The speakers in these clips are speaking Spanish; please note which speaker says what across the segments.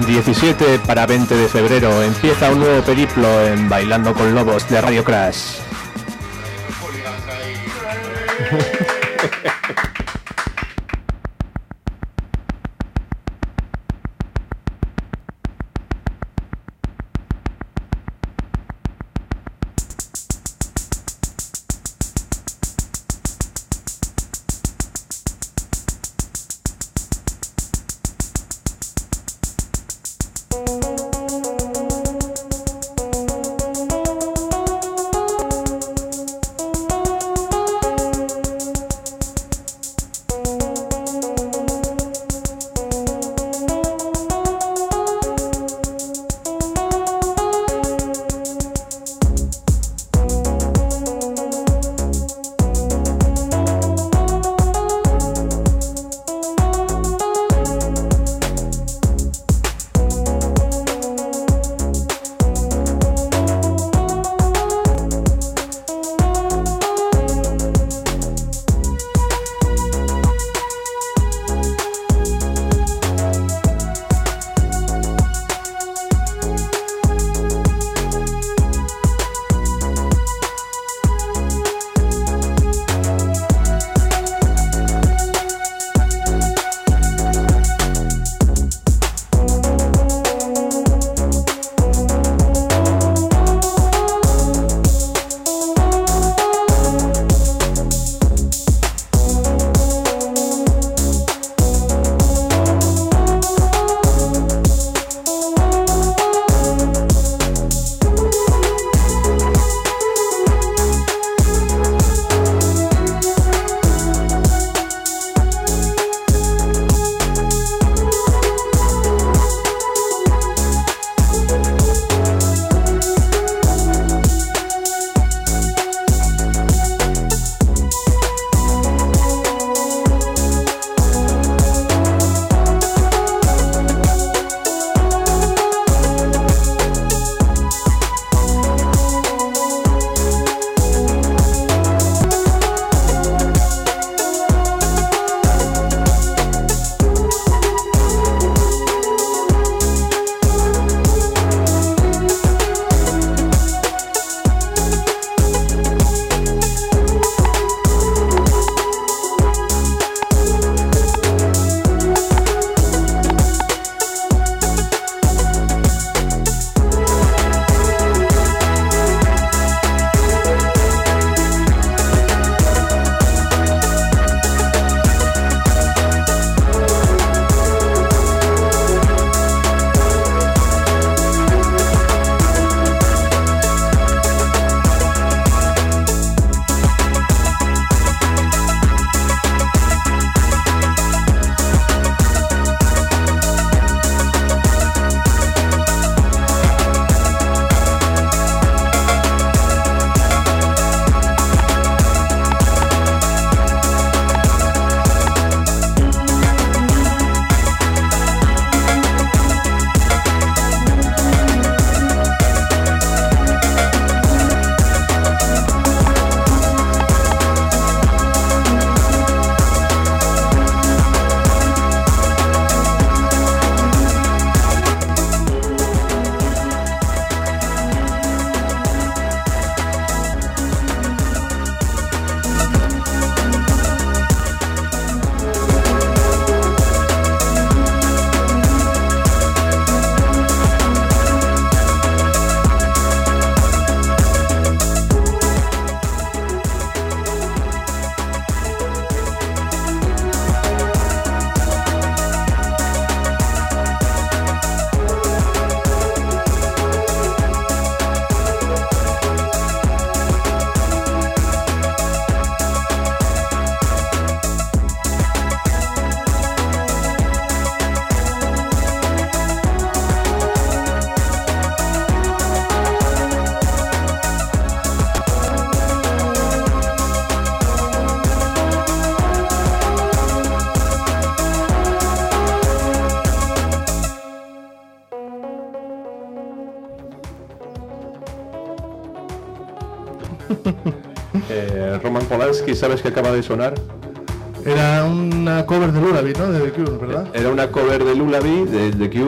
Speaker 1: 17 para 20 de febrero empieza un nuevo periplo en Bailando con Lobos de Radio Crash.
Speaker 2: Roman Polanski, ¿sabes qué acaba de sonar?
Speaker 3: Era una cover de Lullaby, ¿no? De The Cure, ¿verdad?
Speaker 2: Era una cover de Lullaby de The Cure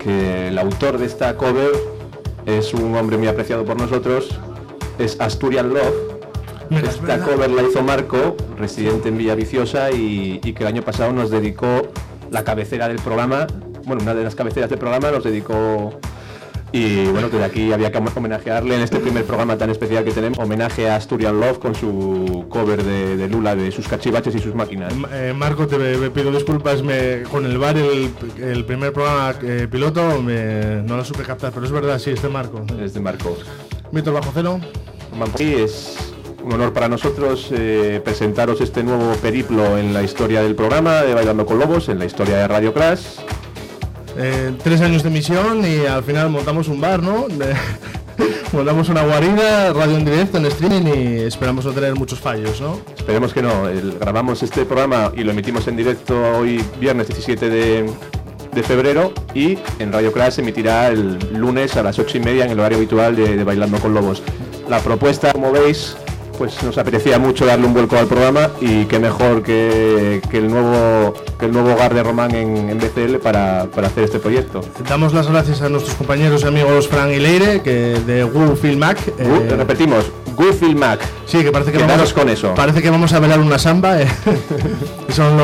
Speaker 2: que el autor de esta cover es un hombre muy apreciado por nosotros, es Asturian Love. Esta cover la hizo Marco, residente en Villaviciosa, y que el año pasado nos dedicó la cabecera del programa, bueno, una de las cabeceras del programa nos dedicó, y bueno, desde aquí había que homenajearle en este primer programa tan especial que tenemos, homenaje a Asturian Love con su cover de Lula, de sus cachivaches y sus máquinas.
Speaker 3: Marco, te pido disculpas, con el bar, el primer programa piloto, no lo supe captar, pero es verdad, sí, es de Marco.
Speaker 2: Es de Marco.
Speaker 3: Víctor Bajo Cero.
Speaker 2: Sí, es un honor para nosotros presentaros este nuevo periplo en la historia del programa de Bailando con Lobos, en la historia de Radio Crash.
Speaker 3: 3 años de emisión y al final montamos un bar, ¿no? Montamos una guarida, radio en directo, en streaming, y esperamos no tener muchos fallos, ¿no?
Speaker 2: Esperemos que no. Grabamos este programa y lo emitimos en directo hoy, viernes 17 de febrero, y en Radio Crash se emitirá el lunes a las 8:30 en el horario habitual de Bailando con Lobos. La propuesta, como veis, pues nos apetecía mucho darle un vuelco al programa, y qué mejor que el nuevo hogar de Román en BCL para hacer este proyecto.
Speaker 3: Damos las gracias a nuestros compañeros y amigos Fran y Leire, que de Gu Film Mac.
Speaker 2: Repetimos, Gu Film Mac.
Speaker 3: Sí, que parece que
Speaker 2: quedaros con eso.
Speaker 3: Parece que vamos a bailar una samba. Son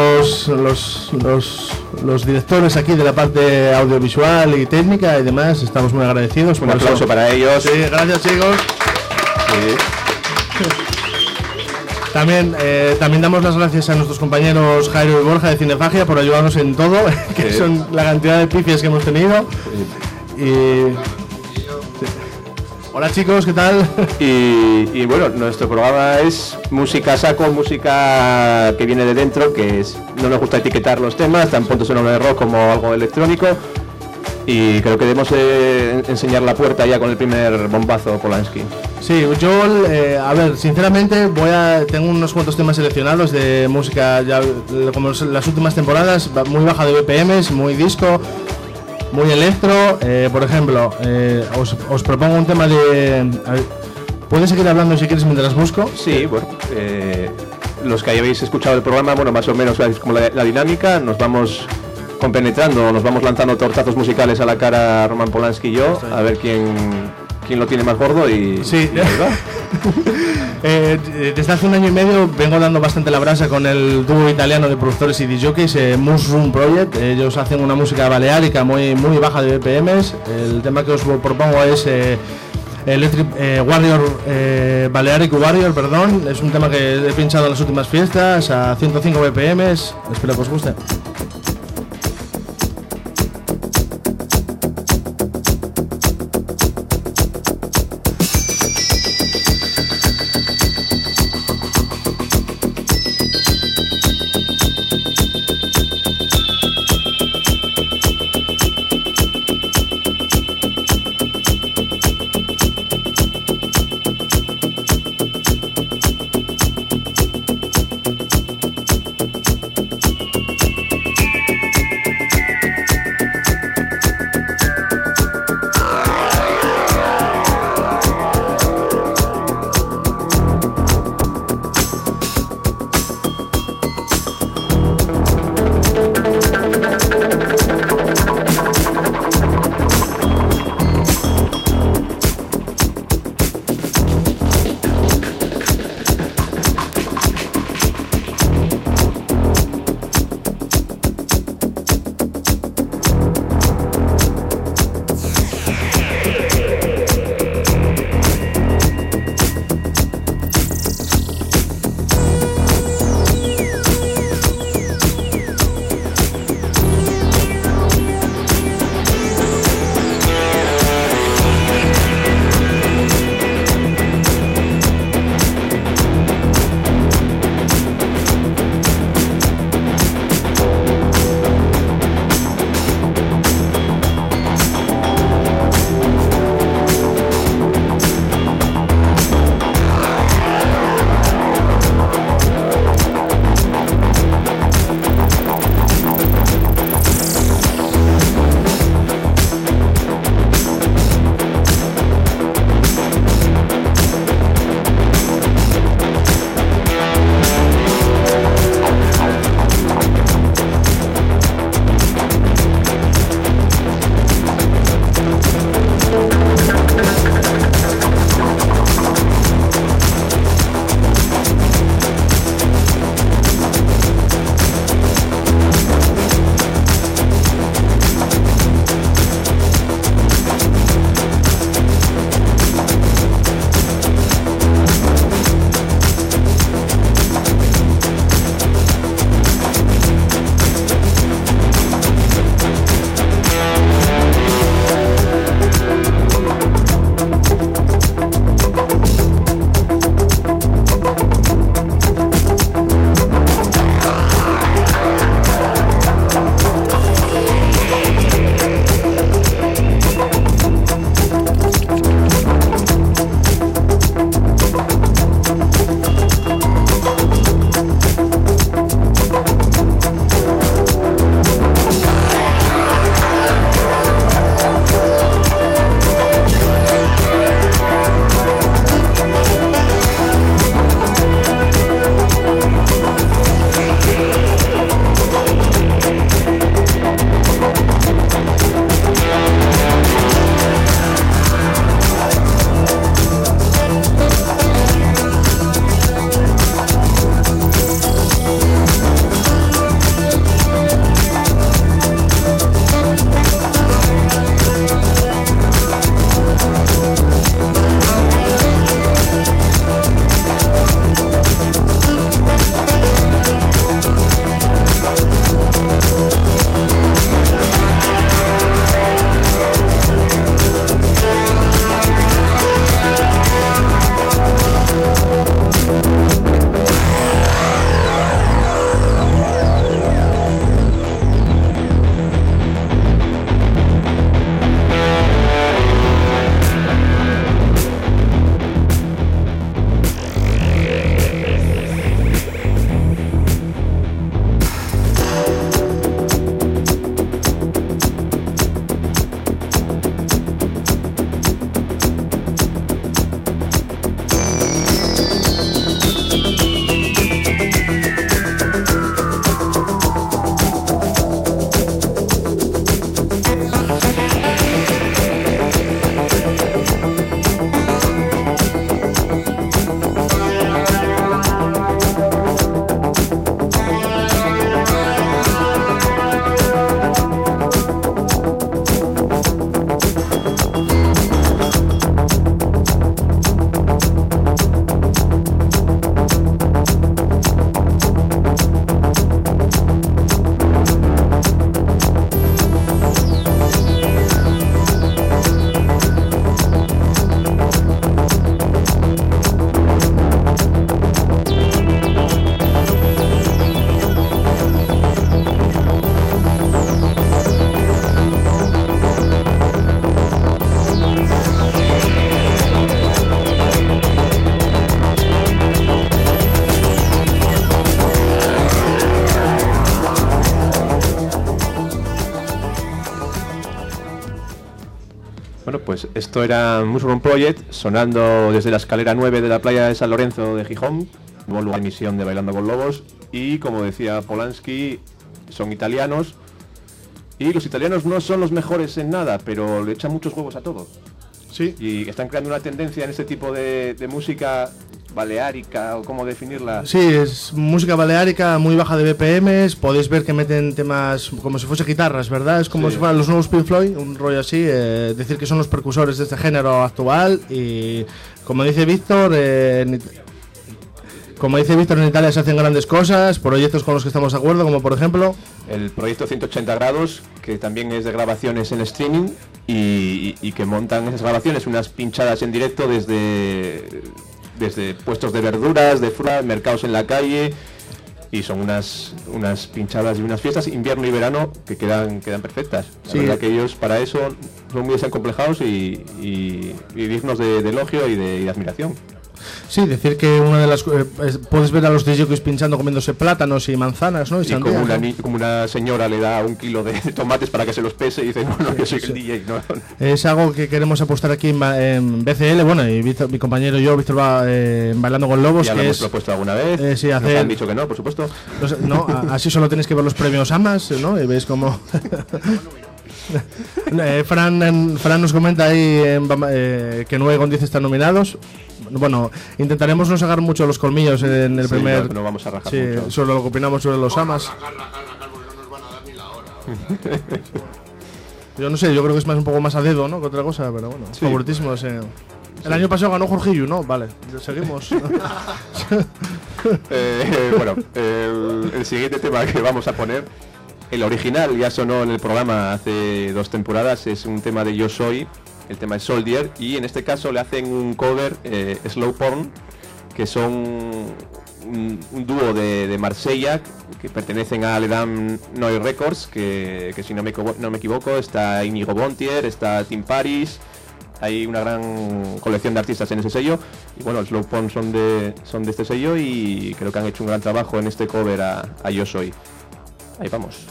Speaker 3: los directores aquí de la parte audiovisual y técnica y demás. Estamos muy agradecidos.
Speaker 2: Un aplauso para ellos.
Speaker 3: Sí, gracias, chicos.
Speaker 2: Sí.
Speaker 3: También damos las gracias a nuestros compañeros Jairo y Borja de Cinefagia por ayudarnos en todo, que son la cantidad de pifias que hemos tenido. Hola chicos, ¿qué tal?
Speaker 2: Y bueno, nuestro programa es música saco, música que viene de dentro, no nos gusta etiquetar los temas, tan pronto suena de rock como algo electrónico. Y creo que debemos enseñar la puerta ya con el primer bombazo, Polanski.
Speaker 3: Sí, yo, a ver, sinceramente tengo unos cuantos temas seleccionados de música, ya como las últimas temporadas, muy baja de BPMs, muy disco, muy electro. Por ejemplo, os propongo un tema de... ¿Puedes seguir hablando si quieres mientras busco?
Speaker 2: Sí, bueno, los que hayáis escuchado el programa, bueno, más o menos sabéis como la dinámica, nos vamos compenetrando, nos vamos lanzando tortazos musicales a la cara Roman Polanski y yo, a ver quién lo tiene más gordo y...
Speaker 3: Sí, desde hace 1 año y medio vengo dando bastante la brasa con el dúo italiano de productores y DJs, Mushroom Project. Ellos hacen una música baleárica muy baja de BPMs. El tema que os propongo es Electric Warrior, Balearic Warrior, perdón. Es un tema que he pinchado en las últimas fiestas a 105 BPMs. Espero que os guste.
Speaker 2: Bueno, pues esto era Mushroom Project, sonando desde la escalera 9 de la playa de San Lorenzo de Gijón, nuevo lugar de emisión de Bailando con Lobos, y como decía Polanski, son italianos, y los italianos no son los mejores en nada, pero le echan muchos huevos a todo.
Speaker 3: Sí.
Speaker 2: Y están creando una tendencia en este tipo de música baleárica, o cómo definirla.
Speaker 3: Sí, es música baleárica muy baja de BPMs. Podéis ver que meten temas como si fuese guitarras, ¿verdad? Es como si fueran los nuevos Pink Floyd, un rollo así. Decir que son los precursores de este género actual. Y como dice Víctor, en Italia se hacen grandes cosas, proyectos con los que estamos de acuerdo, como por ejemplo
Speaker 2: el proyecto 180 grados, que también es de grabaciones en streaming y que montan esas grabaciones, unas pinchadas en directo desde puestos de verduras, de fruta, mercados en la calle, y son unas pinchadas y unas fiestas invierno y verano que quedan perfectas. La verdad que ellos para eso son muy desacomplejados y dignos de elogio y de admiración.
Speaker 3: Sí, decir que una de las puedes ver a los DJs pinchando comiéndose plátanos y manzanas, ¿no?
Speaker 2: Y como una señora le da 1 kilo de tomates para que se los pese y dice, no, yo soy el DJ. No.
Speaker 3: Es algo que queremos apostar aquí en BCL, bueno, y Víctor, mi compañero y yo, Víctor va Bailando con Lobos.
Speaker 2: Ya
Speaker 3: que
Speaker 2: lo hemos propuesto alguna vez,
Speaker 3: sí,
Speaker 2: nos han dicho que no, por supuesto.
Speaker 3: No, así solo tenéis que ver los premios AMAS, ¿no? Y veis cómo... Fran nos comenta ahí que 9 con 10 están nominados. Bueno, intentaremos no sacar mucho los colmillos en el primer...
Speaker 2: No vamos a rajar
Speaker 3: mucho. Solo lo que opinamos sobre los AMAs. Yo no sé, yo creo que es más un poco más a dedo, ¿no? Que otra cosa, pero bueno, favoritismo. El año pasado ganó Jorgillo, ¿no? Vale, seguimos.
Speaker 2: Bueno, el siguiente tema que vamos a poner, el original ya sonó en el programa hace 2 temporadas, es un tema de Yo Soy. El tema es Soldier, y en este caso le hacen un cover, Slow Porn, que son un dúo de Marsella que pertenecen a Ledam Noy Records, que si no me equivoco está Íñigo Bontier, está Tim Paris, hay una gran colección de artistas en ese sello, y bueno, Slow Porn son de este sello, y creo que han hecho un gran trabajo en este cover a Yo Soy. Ahí vamos.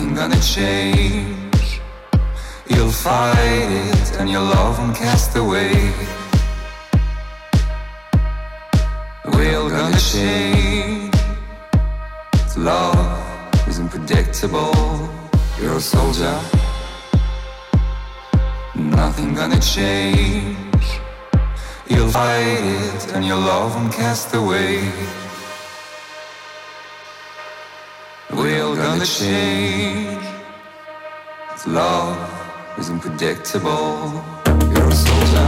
Speaker 4: Nothing gonna change. You'll fight it and your love won't cast away. We're gonna change. Love isn't predictable. You're a soldier. Nothing gonna change. You'll fight it and your love won't cast away. We're gonna change. Love isn't predictable. You're a soldier.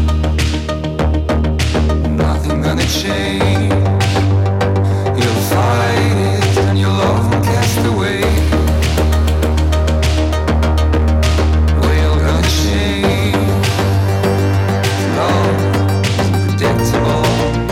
Speaker 4: Nothing gonna change. You'll fight it and your love won't cast away. We're gonna change. Love isn't predictable.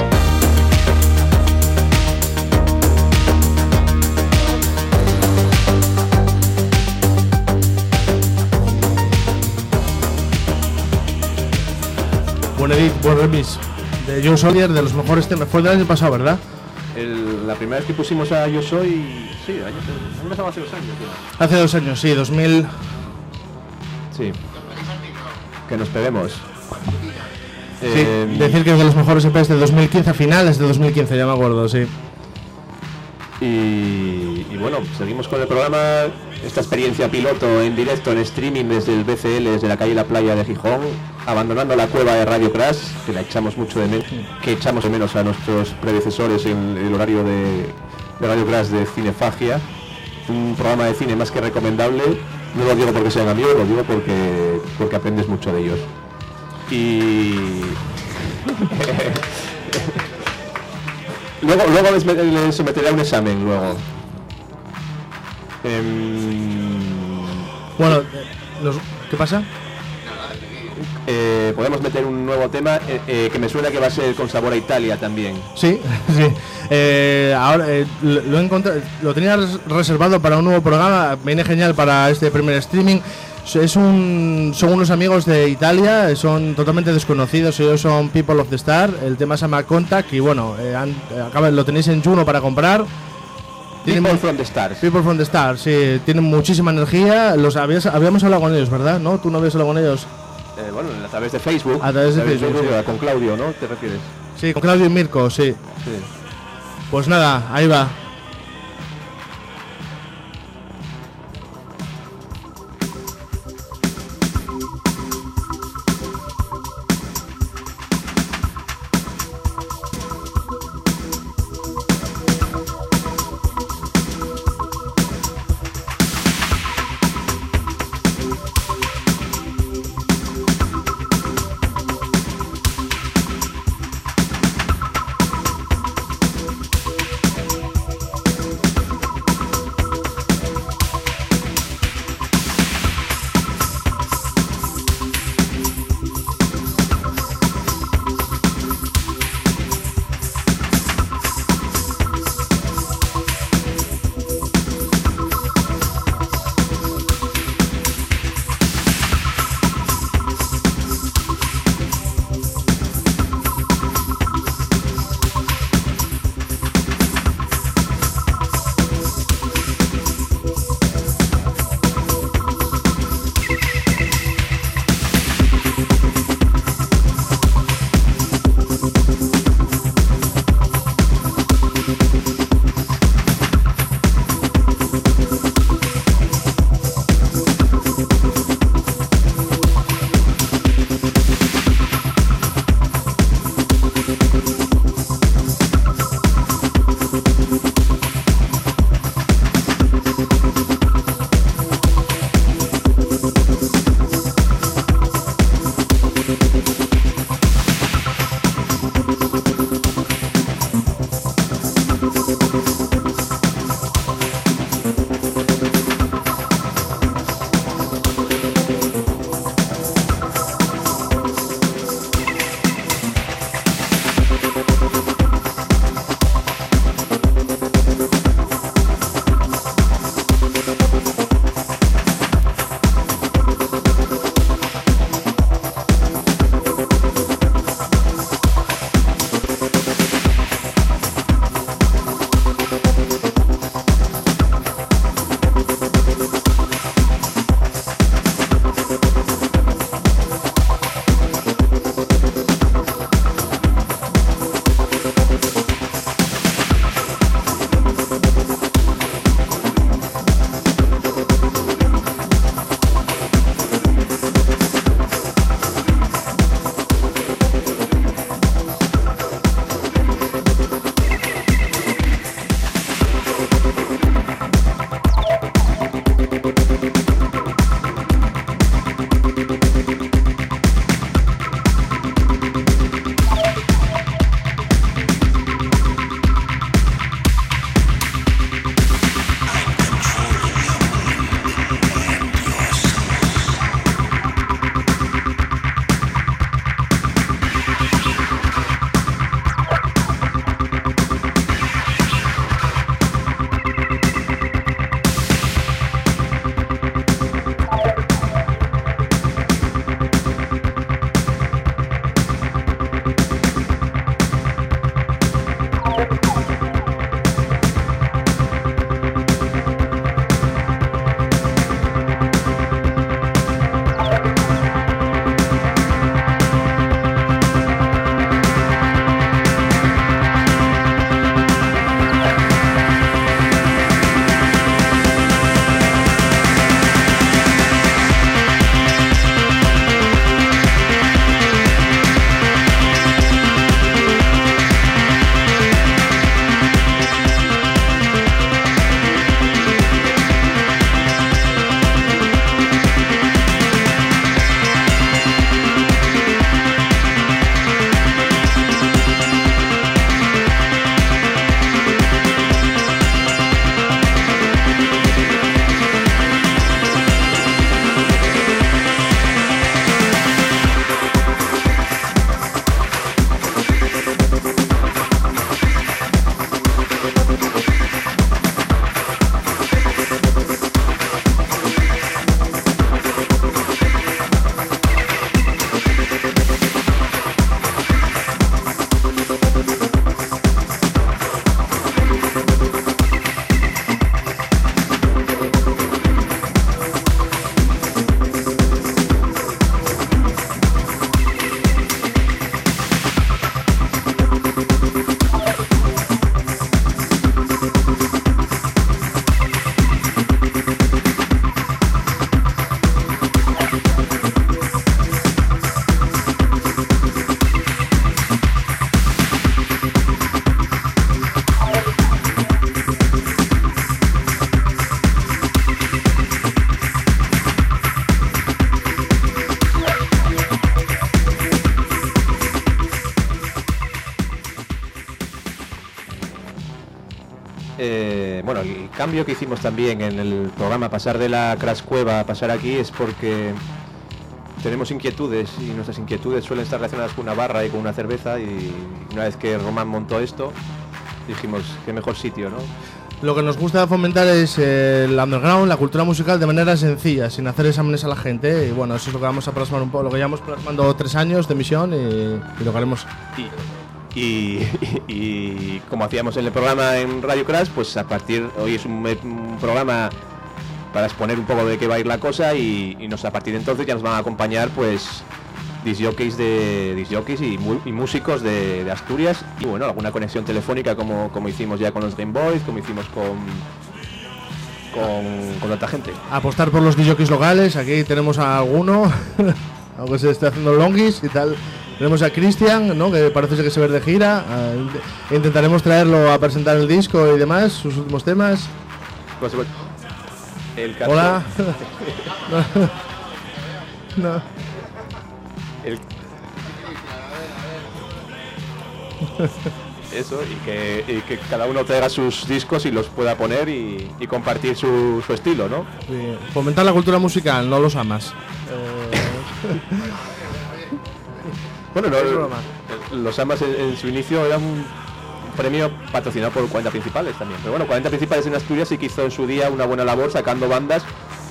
Speaker 3: Buen edit, buen remix de Joe Sawyer, de los mejores temas. Fue del año pasado, ¿verdad?
Speaker 2: La primera vez que pusimos a Yo Soy, sí, el año pasado hace 2 años. ¿No?
Speaker 3: Hace 2 años, sí, 2000.
Speaker 2: Sí. Que nos peguemos.
Speaker 3: Sí, decir que es de los mejores EPs de 2015, a finales de 2015, ya me acuerdo, sí.
Speaker 2: Y bueno, seguimos con el programa. Esta experiencia piloto en directo, en streaming desde el BCL, desde la calle La Playa de Gijón, abandonando la cueva de Radio Crash, que la echamos mucho de menos, que echamos de menos a nuestros predecesores en el horario de Radio Crash de Cinefagia. Un programa de cine más que recomendable. No lo digo porque sean amigos, lo digo porque aprendes mucho de ellos. Y luego les someteré a un examen luego.
Speaker 3: Bueno, ¿qué pasa?
Speaker 2: Podemos meter un nuevo tema que me suena que va a ser con sabor a Italia también.
Speaker 3: Sí, sí. Ahora lo he encontrado, lo tenía reservado para un nuevo programa. Viene genial para este primer streaming. Son unos amigos de Italia, son totalmente desconocidos. Ellos son People of the Star. El tema se llama Contact y bueno, lo tenéis en Juno para comprar.
Speaker 2: People from the Stars.
Speaker 3: People from the Stars, sí, tienen muchísima energía. Habíamos hablado con ellos, ¿verdad? ¿No? ¿Tú no habías hablado con ellos?
Speaker 2: Bueno, a través de Facebook.
Speaker 3: A través de Facebook, sí.
Speaker 2: Con Claudio, ¿no? ¿Te refieres?
Speaker 3: Sí, con Claudio y Mirko, sí. Pues nada, ahí va.
Speaker 2: cambio que hicimos también en el programa, pasar de la Crash Cueva a pasar aquí, es porque tenemos inquietudes y nuestras inquietudes suelen estar relacionadas con una barra y con una cerveza, y una vez que Román montó esto, dijimos, qué mejor sitio, ¿no?
Speaker 3: Lo que nos gusta fomentar es el underground, la cultura musical de manera sencilla, sin hacer exámenes a la gente. Y bueno, eso es lo que vamos a plasmar un poco, lo que llevamos plasmando 3 años de emisión y lo que haremos.
Speaker 2: Y como hacíamos en el programa en Radio Crash, pues a partir hoy es un programa para exponer un poco de qué va a ir la cosa, y a partir de entonces ya nos van a acompañar pues discjockeys y músicos de Asturias, y bueno, alguna conexión telefónica como hicimos ya con los Game Boys, como hicimos con otra gente.
Speaker 3: Apostar por los disjockeys locales, aquí tenemos a alguno, aunque se esté haciendo longis y tal. Tenemos a Cristian, ¿no? Que parece que se ve de gira. Intentaremos traerlo a presentar el disco y demás, sus últimos temas.
Speaker 2: Pues,
Speaker 3: hola. No.
Speaker 2: Eso, y que cada uno traiga sus discos y los pueda poner y compartir su estilo, ¿no?
Speaker 3: Sí. Fomentar la cultura musical, no los amas.
Speaker 2: Bueno, los amas en su inicio eran un premio patrocinado por 40 Principales también. Pero bueno, 40 Principales en Asturias sí que hizo en su día una buena labor sacando bandas.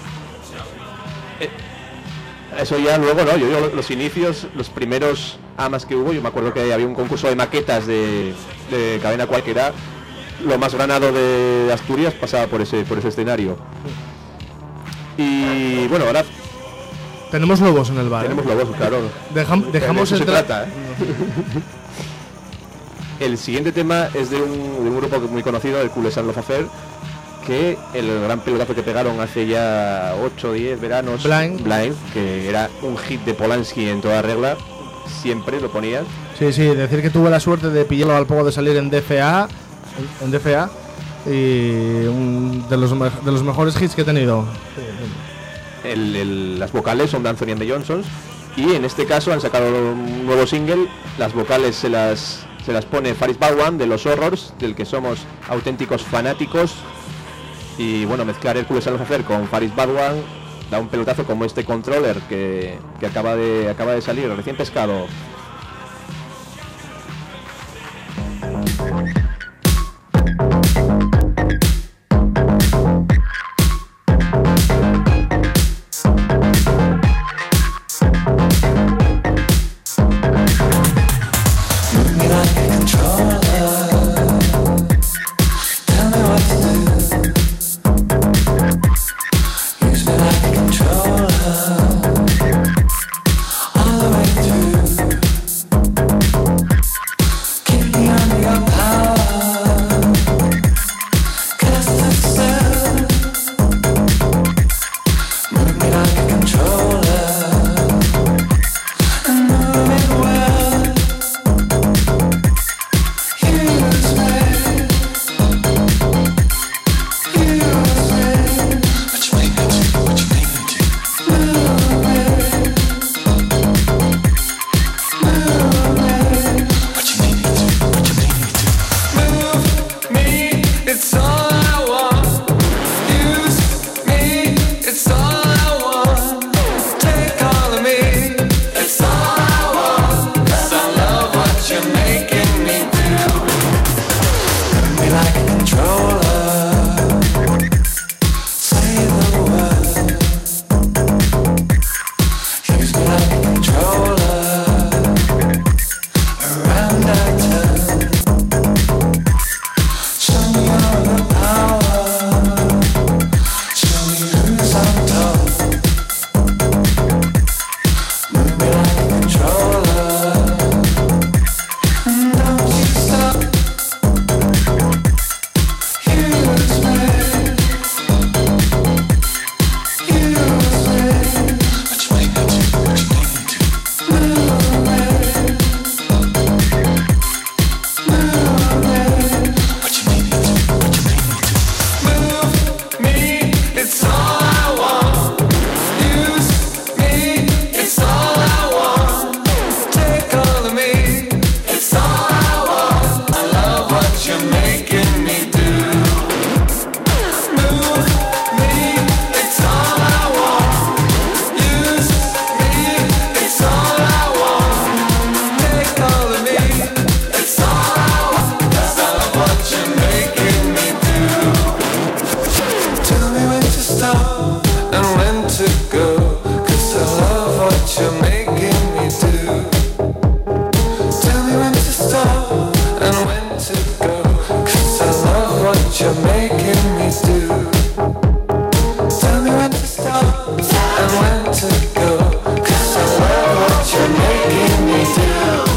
Speaker 2: Eso ya luego, ¿no? Yo los inicios, los primeros amas que hubo, yo me acuerdo que había un concurso de maquetas de Cadena Cual, que era lo más granado de Asturias, pasaba por ese escenario. Y bueno, ahora
Speaker 3: tenemos lobos en el bar.
Speaker 2: Tenemos lobos, claro.
Speaker 3: Dejamos entrar.
Speaker 2: Se trata, ¿eh? El siguiente tema es de un grupo muy conocido, el Cool and Love Affair, que el gran pelotazo que pegaron hace ya 8 o 10 veranos, Blind, que era un hit de Polanski en toda regla, siempre lo ponías.
Speaker 3: Sí, decir que tuve la suerte de pillarlo al poco de salir en DFA, y de los mejores hits que he tenido.
Speaker 2: Las vocales son de Anthony and the Johnsons, y en este caso han sacado un nuevo single. Las vocales se las pone Faris Badwan de los Horrors, del que somos auténticos fanáticos. Y bueno, mezclar el Cool and Love Affair con Faris Badwan da un pelotazo como este Controller que acaba de salir, recién pescado.
Speaker 4: All the way through to go, 'cause I love what you're making me do.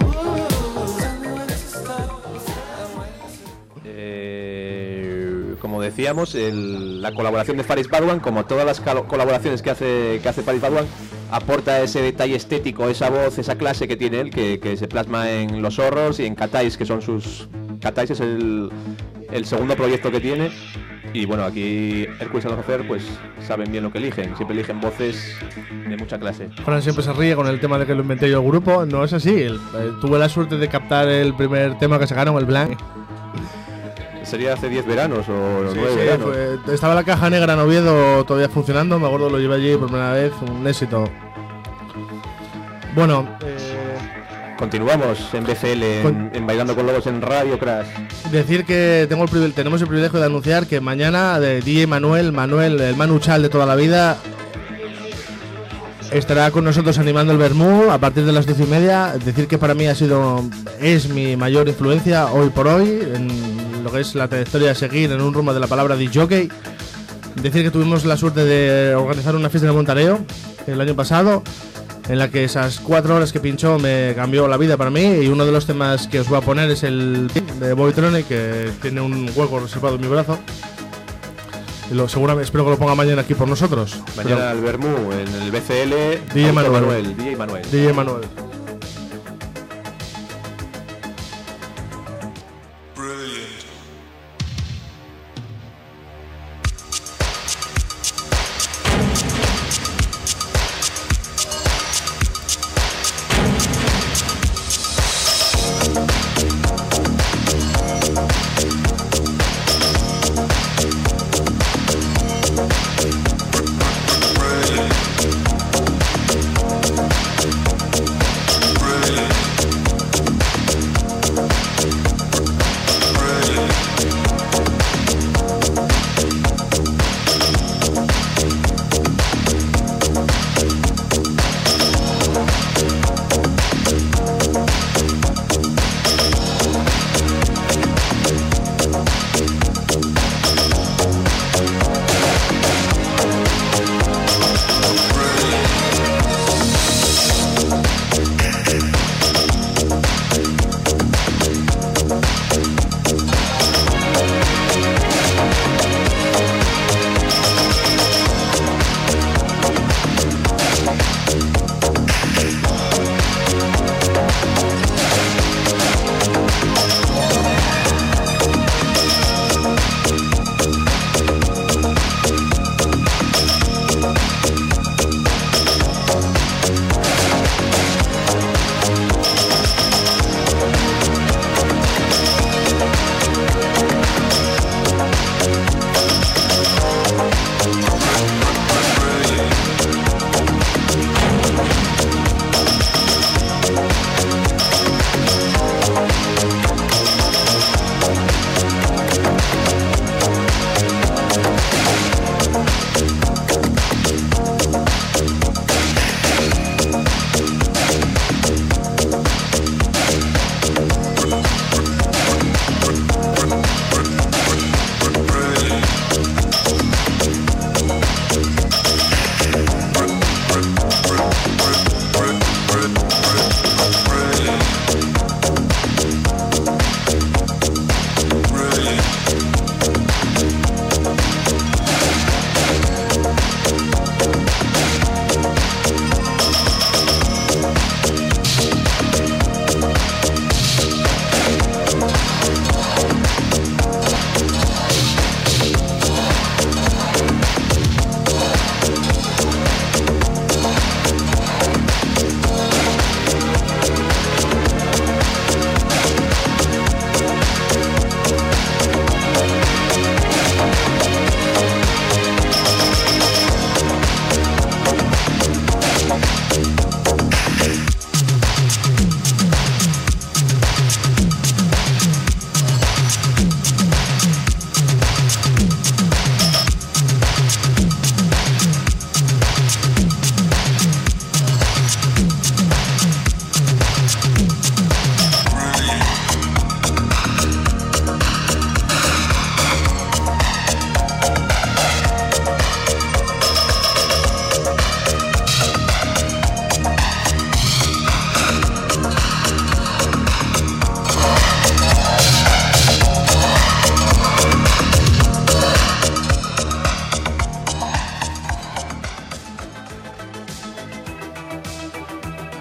Speaker 2: Como decíamos, la colaboración de Faris Badwan, como todas las colaboraciones que hace Faris Badwan, aporta ese detalle estético, esa voz, esa clase que tiene él, que se plasma en Los Horrors y en Catais, que son sus... Catais es el segundo proyecto que tiene. Y bueno, aquí Hercules Alcocer, pues saben bien lo que eligen. Siempre eligen voces de mucha clase.
Speaker 3: Fran siempre se ríe con el tema de que lo inventé yo el grupo. No es así. Tuve la suerte de captar el primer tema que sacaron, el Blank.
Speaker 2: Sería hace 10 veranos o 9
Speaker 3: Sí,
Speaker 2: veranos.
Speaker 3: estaba la Caja Negra en Oviedo todavía funcionando. Me acuerdo, lo llevé allí por primera vez. Un éxito. Bueno,
Speaker 2: Continuamos en BCL, en Bailando con Lobos en Radio Crash.
Speaker 3: decir que tenemos el privilegio de anunciar que mañana de DJ Manuel, el Manu Chal de toda la vida, estará con nosotros animando el Bermú a partir de las 10:30. Decir que para mí es mi mayor influencia hoy por hoy en lo que es la trayectoria de seguir en un rumbo de la palabra de jockey. Decir que tuvimos la suerte de organizar una fiesta de Montareo el año pasado, en la que esas 4 horas que pinchó me cambió la vida para mí, y uno de los temas que os voy a poner es el de Boytronic, que tiene un hueco reservado en mi brazo. Seguramente espero que lo ponga mañana aquí por nosotros.
Speaker 2: Mañana el Bermú en el BCL.
Speaker 3: DJ Manuel.
Speaker 2: DJ Manuel.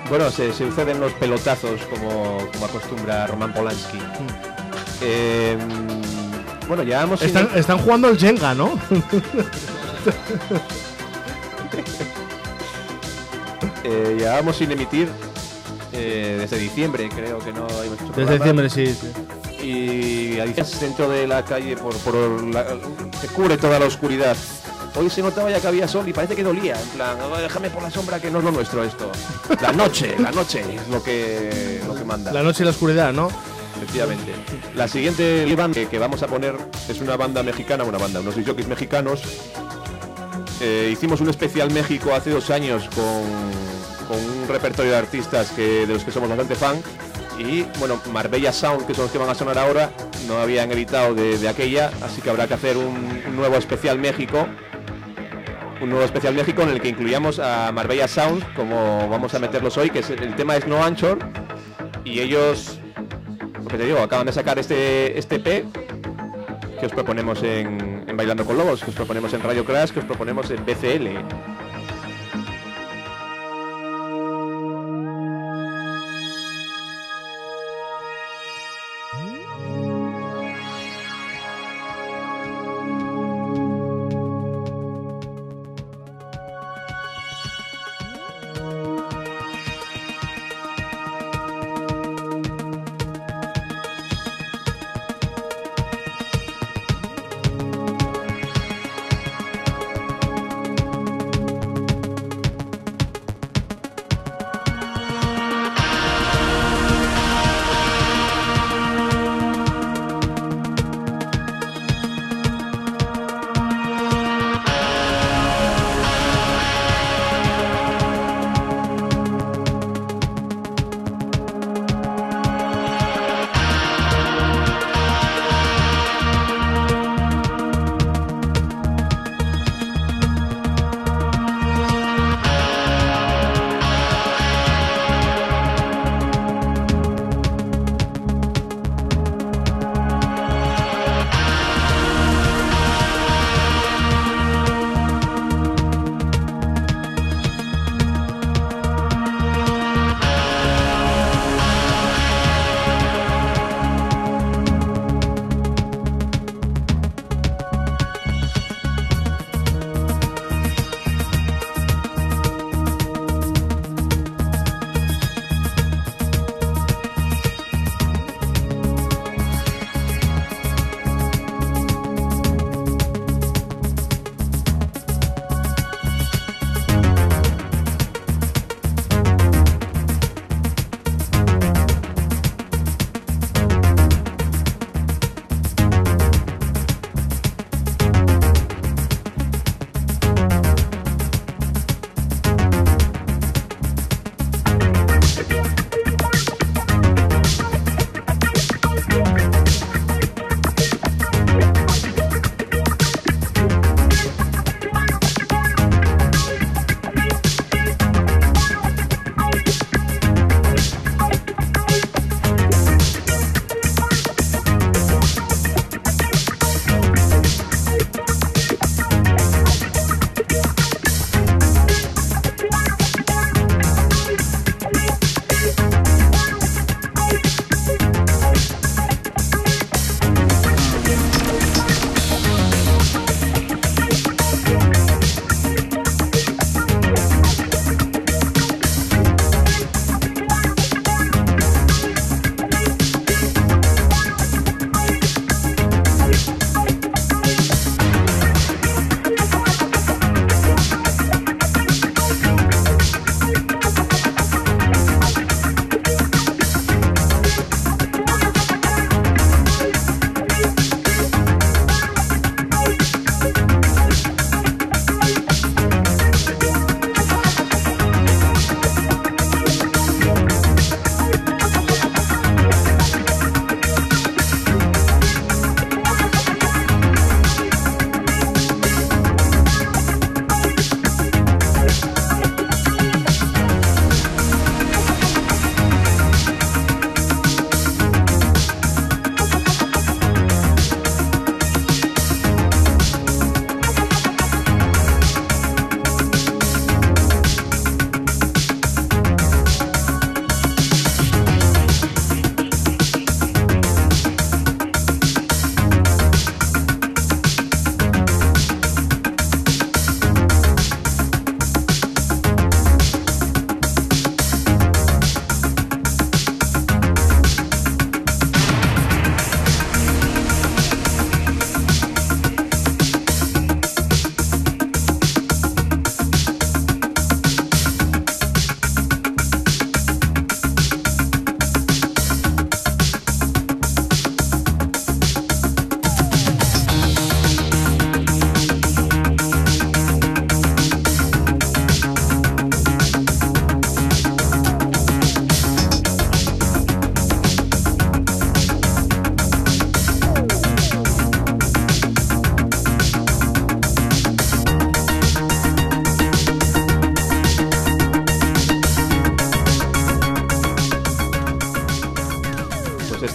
Speaker 2: Bueno, se suceden los pelotazos como acostumbra Roman Polanski. Bueno, llevamos...
Speaker 3: Están jugando el Jenga, ¿no?
Speaker 2: Llevábamos sin emitir desde diciembre, creo que no hemos hecho
Speaker 3: Desde
Speaker 2: programa.
Speaker 3: diciembre, sí.
Speaker 2: Y a distancia dentro de la calle se cubre toda la oscuridad. Hoy se notaba ya que había sol y parece que dolía, en plan, "Oh, déjame por la sombra que no es lo nuestro esto". La noche es lo que manda.
Speaker 3: La noche y la oscuridad, ¿no?
Speaker 2: Efectivamente. La siguiente banda que vamos a poner es una banda mexicana, unos jockeys mexicanos. Hicimos un especial México hace 2 años con un repertorio de artistas de los que somos bastante fan. Y bueno, Marbella Sound, que son los que van a sonar ahora, no habían editado de aquella, así que habrá que hacer un nuevo especial México. Un nuevo especial México en el que incluyamos a Marbella Sound, como vamos a meterlos hoy, que el tema es No Anchor. Y ellos, lo que te digo, acaban de sacar este EP que os proponemos en Bailando con Lobos, que os proponemos en Radio Crash, que os proponemos en BCL.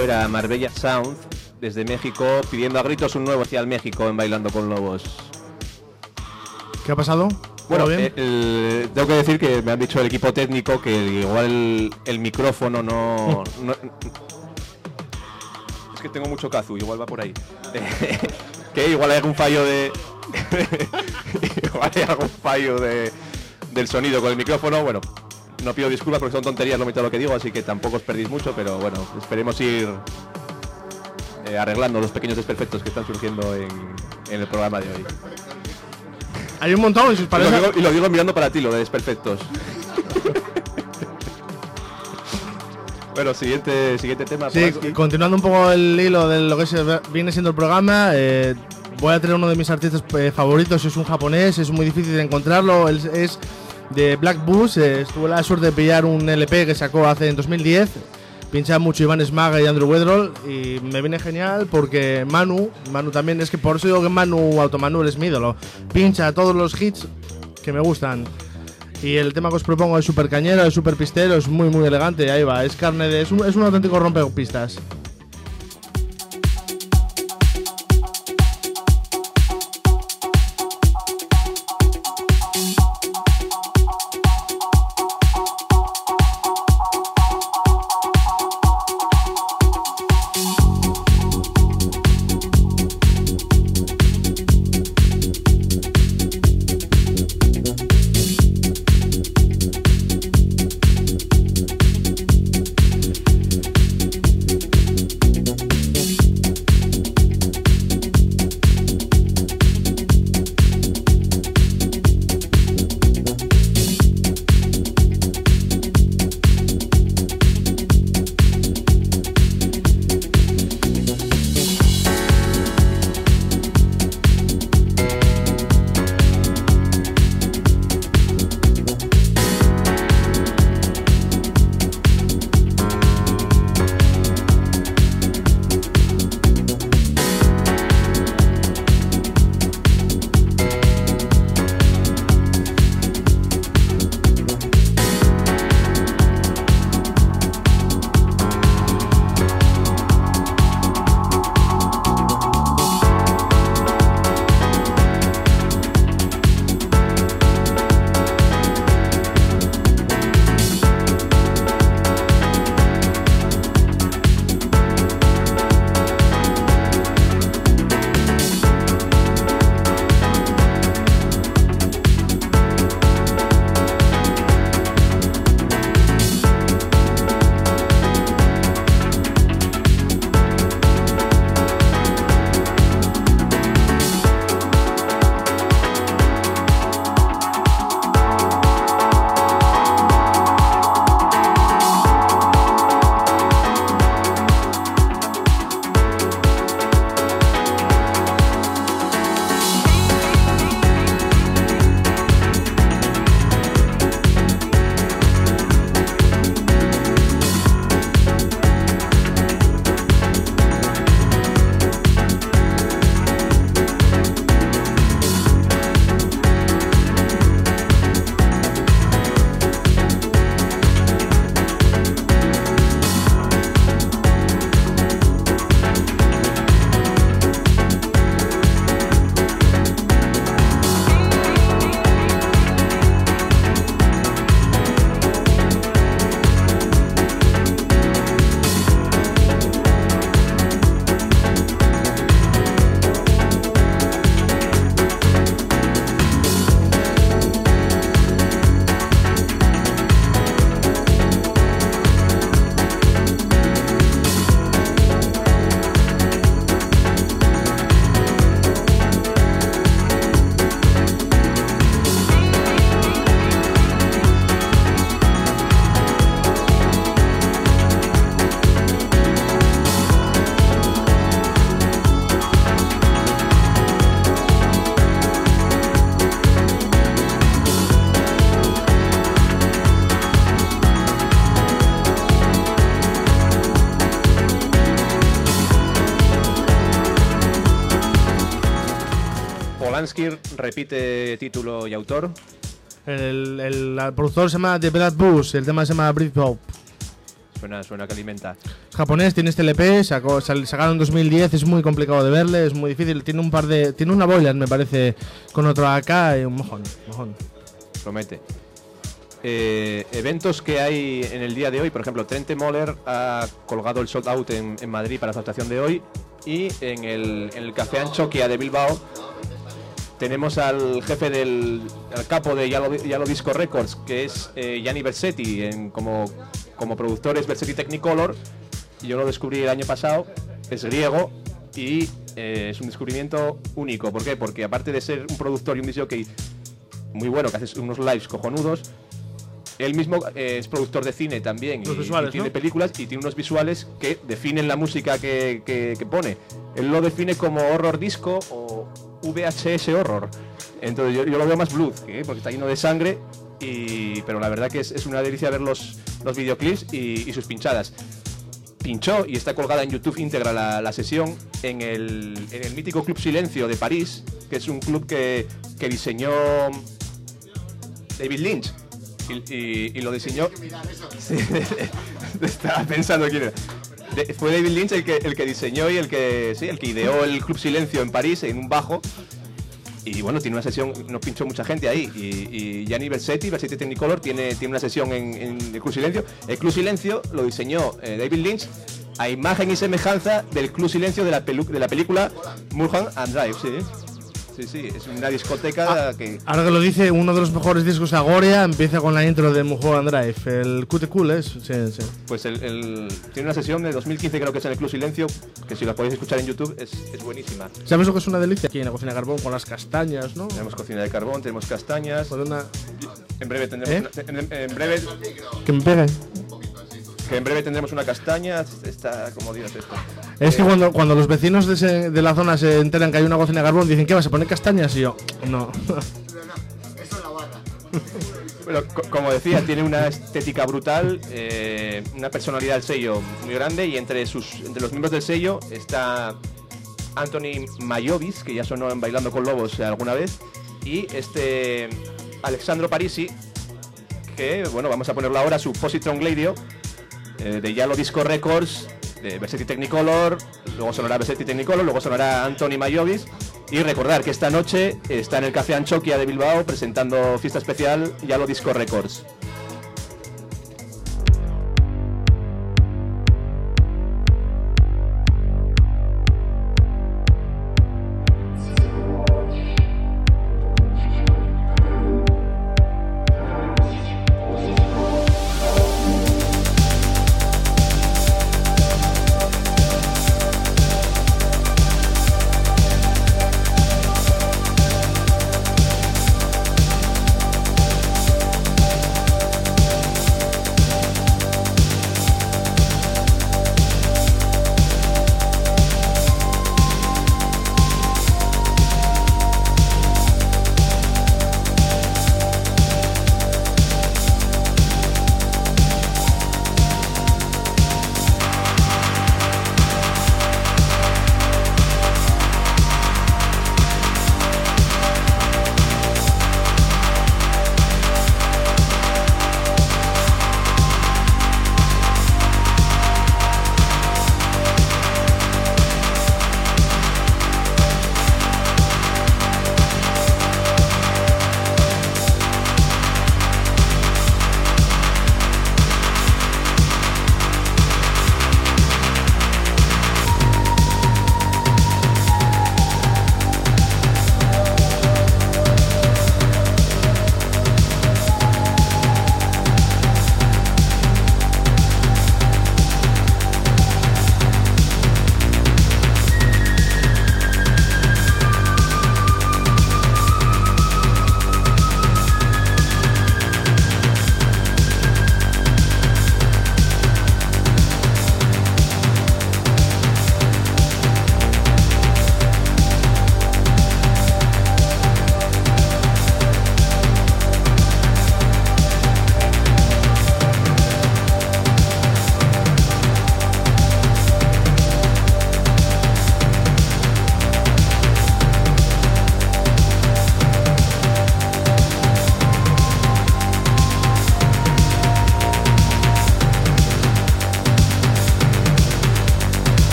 Speaker 2: Esto era Marbella Sound desde México, pidiendo a gritos un nuevo hacia el México en Bailando con Lobos.
Speaker 3: ¿Qué ha pasado?
Speaker 2: Bueno,
Speaker 3: bien?
Speaker 2: tengo que decir que me han dicho el equipo técnico que igual el micrófono no es que tengo mucho cazu, igual va por ahí. Que igual hay algún fallo del sonido con el micrófono. Bueno, no pido disculpas porque son tonterías lo que digo, así que tampoco os perdís mucho, pero bueno, esperemos ir arreglando los pequeños desperfectos que están surgiendo en el programa de hoy.
Speaker 3: Hay un montón, y sus parejas.
Speaker 2: Y lo digo mirando para ti, lo de desperfectos. Bueno, siguiente tema.
Speaker 3: Sí, continuando un poco el hilo de lo que viene siendo el programa, voy a traer uno de mis artistas favoritos. Es un japonés, es muy difícil de encontrarlo. Es de Black Bus. Tuve la suerte de pillar un LP que sacó en 2010. Pincha mucho Iván Smaga y Andrew Weatherall y me viene genial porque Manu también, es que por eso digo que Automanu es mi ídolo. Pincha todos los hits que me gustan. Y el tema que os propongo es súper cañero, es súper pistero, es muy muy elegante, ahí va, es carne de... es un auténtico rompepistas.
Speaker 2: Polanski repite título y autor.
Speaker 3: El productor se llama The Black Bus, el tema se llama Britpop.
Speaker 2: suena que alimenta.
Speaker 3: Japonés, tiene este LP, sacaron en 2010, es muy complicado de verle, es muy difícil, tiene una boiler, me parece, con otro AK y un mojón.
Speaker 2: Promete. Eventos que hay en el día de hoy, por ejemplo, Trente Moller ha colgado el sold out en Madrid para la actuación de hoy, y en el Café Anchoquia de Bilbao tenemos al jefe al capo de Yalo Disco Records, que es Gianni Versetti, como productor es Versetti Technicolor. Yo lo descubrí el año pasado, es griego y es un descubrimiento único. ¿Por qué? Porque aparte de ser un productor y un disc-jockey muy bueno, que hace unos lives cojonudos, él mismo es productor de cine también, y tiene películas y tiene unos visuales que definen la música que pone. Él lo define como horror disco o VHS horror. Entonces yo lo veo más blues, porque está lleno de sangre, pero la verdad que es una delicia ver los videoclips y sus pinchadas. Pinchó y está colgada en YouTube íntegra la sesión en el mítico Club Silencio de París, que es un club que diseñó David Lynch. Y lo diseñó. Sí, estaba pensando quién era. Fue David Lynch el que diseñó y el que ideó el Club Silencio en París, en un bajo. Y bueno, tiene una sesión, nos pinchó mucha gente ahí. Y Gianni Versetti Technicolor, tiene una sesión en el Club Silencio. El Club Silencio lo diseñó David Lynch a imagen y semejanza del Club Silencio de la película Mulholland Drive. Sí, es una discoteca que...
Speaker 3: Ahora que lo dice, uno de los mejores discos Agoria empieza con la intro de Mulholland Drive. El Cute Cool es, sí.
Speaker 2: Pues tiene una sesión de 2015, creo que es en el Club Silencio, que si la podéis escuchar en YouTube es buenísima.
Speaker 3: ¿Sabes lo que es una delicia? Aquí en la cocina de carbón con las castañas, ¿no?
Speaker 2: Tenemos cocina de carbón, tenemos castañas. En breve tendremos en breve...
Speaker 3: Que me pegue.
Speaker 2: Que en breve tendremos una castaña. Está, como digas esto.
Speaker 3: Es que cuando los vecinos de la zona se enteran que hay una cocina de carbón, dicen, ¿qué vas a poner castañas? Y yo, no.
Speaker 5: Eso es la barra.
Speaker 2: Bueno, como decía, tiene una estética brutal, una personalidad del sello muy grande, y entre los miembros del sello está Anthony Mayovis, que ya sonó en Bailando con Lobos alguna vez, y Alexandro Parisi, que bueno, vamos a ponerlo ahora, su Positron Gladio, de Yalo Disco Records, de Versetti Technicolor, luego sonará Versetti Technicolor, luego sonará Anthony Mayovis. Y recordar que esta noche está en el Café Anchoquia de Bilbao presentando fiesta especial Yalo Disco Records.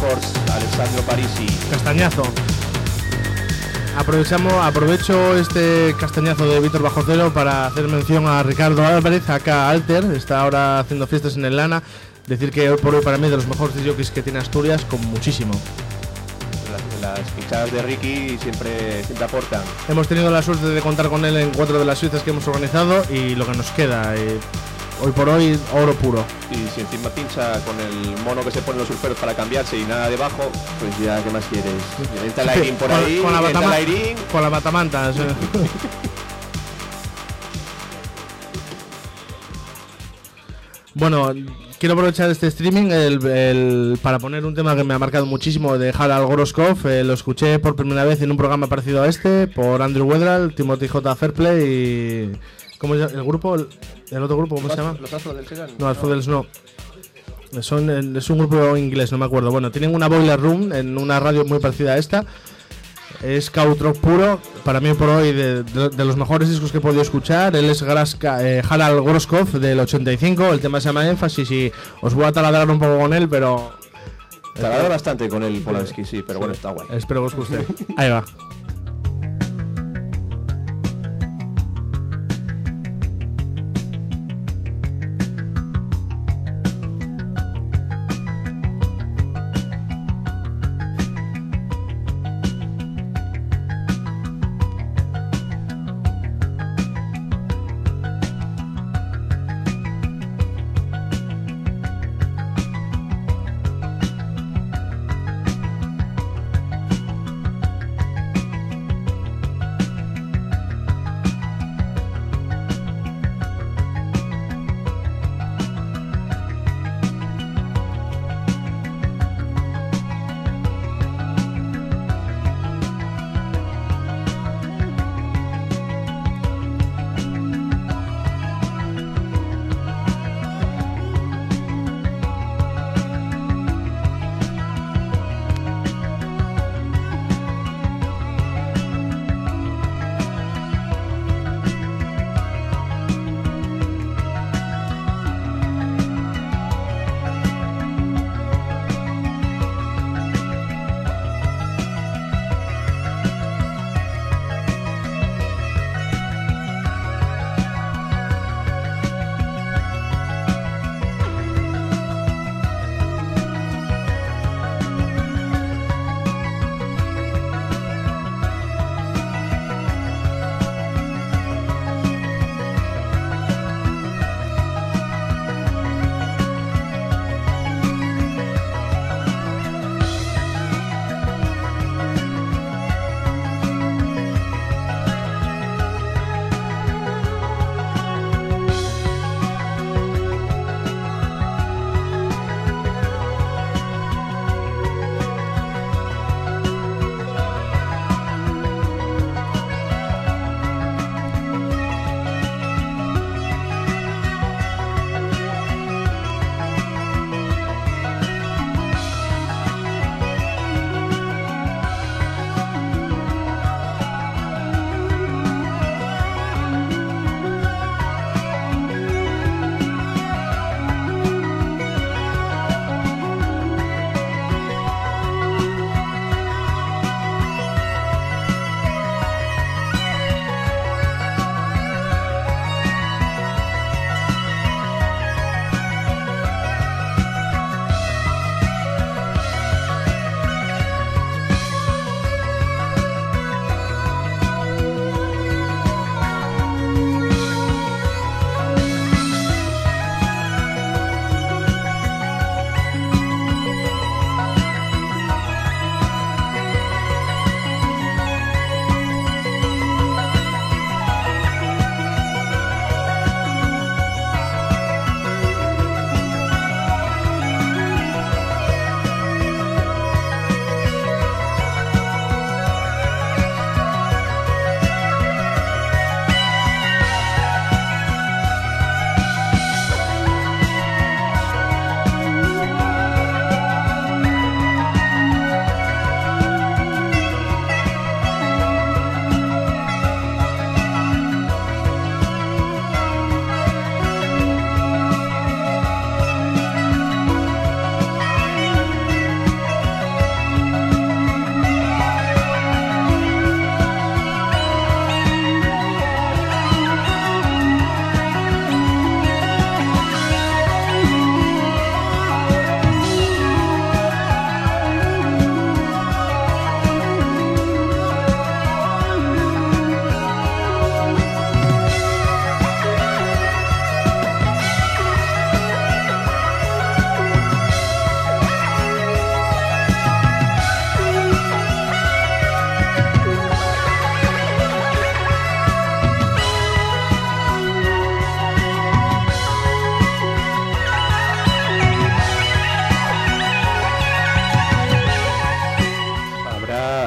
Speaker 2: Records, Alessandro Parisi.
Speaker 3: Castañazo. Aprovecho este castañazo de Víctor Bajo Cero para hacer mención a Ricardo Álvarez, acá Alter, está ahora haciendo fiestas en el Lana. Decir que hoy por hoy para mí de los mejores jockeys que tiene Asturias, con muchísimo.
Speaker 2: Las pinchadas de Ricky siempre aportan.
Speaker 3: Hemos tenido la suerte de contar con él en 4 de las fiestas que hemos organizado y lo que nos queda, hoy por hoy, oro puro.
Speaker 2: Y si encima pincha con el mono que se ponen los surferos para cambiarse y nada debajo, pues ya, ¿qué más quieres? Entra el airín por ahí,
Speaker 3: con la batamanta. Bueno, quiero aprovechar este streaming para poner un tema que me ha marcado muchísimo de Harald Goroskov. Lo escuché por primera vez en un programa parecido a este por Andrew Weatherall, Timothy J. Fairplay y... ¿Cómo es el grupo? ¿El otro grupo? ¿Cómo se llama?
Speaker 2: ¿Los Asphodels eran?
Speaker 3: No, Asphodels no. Es un grupo inglés, no me acuerdo. Bueno, tienen una Boiler Room en una radio muy parecida a esta. Es Krautrock puro. Para mí por hoy de los mejores discos que he podido escuchar. Él es Harald Goroskov del 85. El tema se llama Énfasis y os voy a taladrar un poco con él, pero...
Speaker 2: Taladrar bastante con el Polanski, sí, pero bueno, está guay.
Speaker 3: Espero que os guste. Ahí va.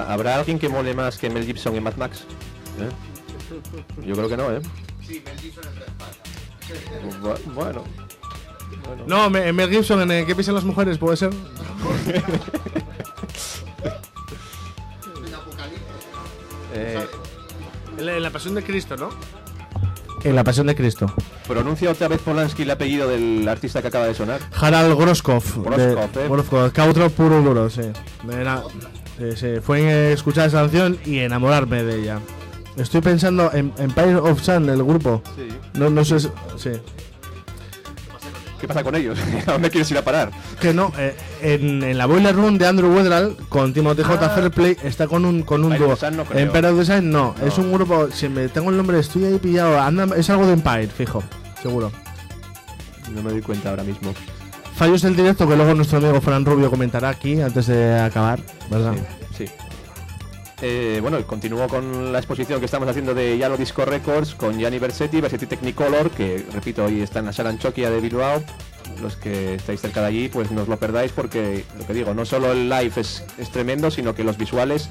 Speaker 2: ¿Habrá alguien que mole más que Mel Gibson en Mad Max? Yo creo que no, ¿eh?
Speaker 5: Sí, Mel Gibson es de espalda.
Speaker 2: Bueno.
Speaker 3: No, Mel Gibson en ¿Qué piensan las mujeres? ¿Puede ser?
Speaker 5: En Apocalipsis.
Speaker 3: En la Pasión de Cristo, ¿no? En la Pasión de Cristo.
Speaker 2: Pronuncia otra vez Polanski el apellido del artista que acaba de sonar.
Speaker 3: Harald Groskopf. Groskopf, cautro puro y duro, sí. Fue en escuchar esa canción y enamorarme de ella. Estoy pensando en Empire of Sun, el grupo.
Speaker 2: Sí.
Speaker 3: No sé. Sí.
Speaker 2: ¿Qué pasa con ellos? ¿A dónde quieres ir a parar?
Speaker 3: Que no, en la Boiler Room de Andrew Weatherall con Timothy J. Fairplay está con un dúo. Empire of the Sun no, es un grupo. Si me tengo el nombre, estoy ahí pillado. Es algo de Empire, fijo, seguro.
Speaker 2: No me doy cuenta ahora mismo.
Speaker 3: Fallos del directo que luego nuestro amigo Fran Rubio comentará aquí antes de acabar, ¿verdad?
Speaker 2: Sí. Bueno, continúo con la exposición que estamos haciendo de Yalo Disco Records con Gianni Versetti Technicolor, que repito, hoy está en la Sala Anchoquia de Bilbao. Los que estáis cerca de allí, pues no os lo perdáis, porque lo que digo, no solo el live es tremendo, sino que los visuales,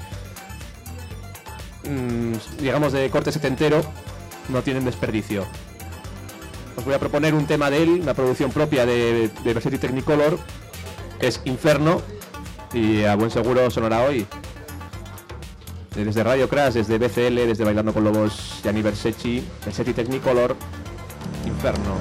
Speaker 2: digamos de corte setentero, no tienen desperdicio. Os voy a proponer un tema de él, una producción propia de Versetti Technicolor, que es Inferno, y a buen seguro sonará hoy. Desde Radio Crash, desde BCL, desde Bailando con Lobos, Gianni Versetti Technicolor, Inferno.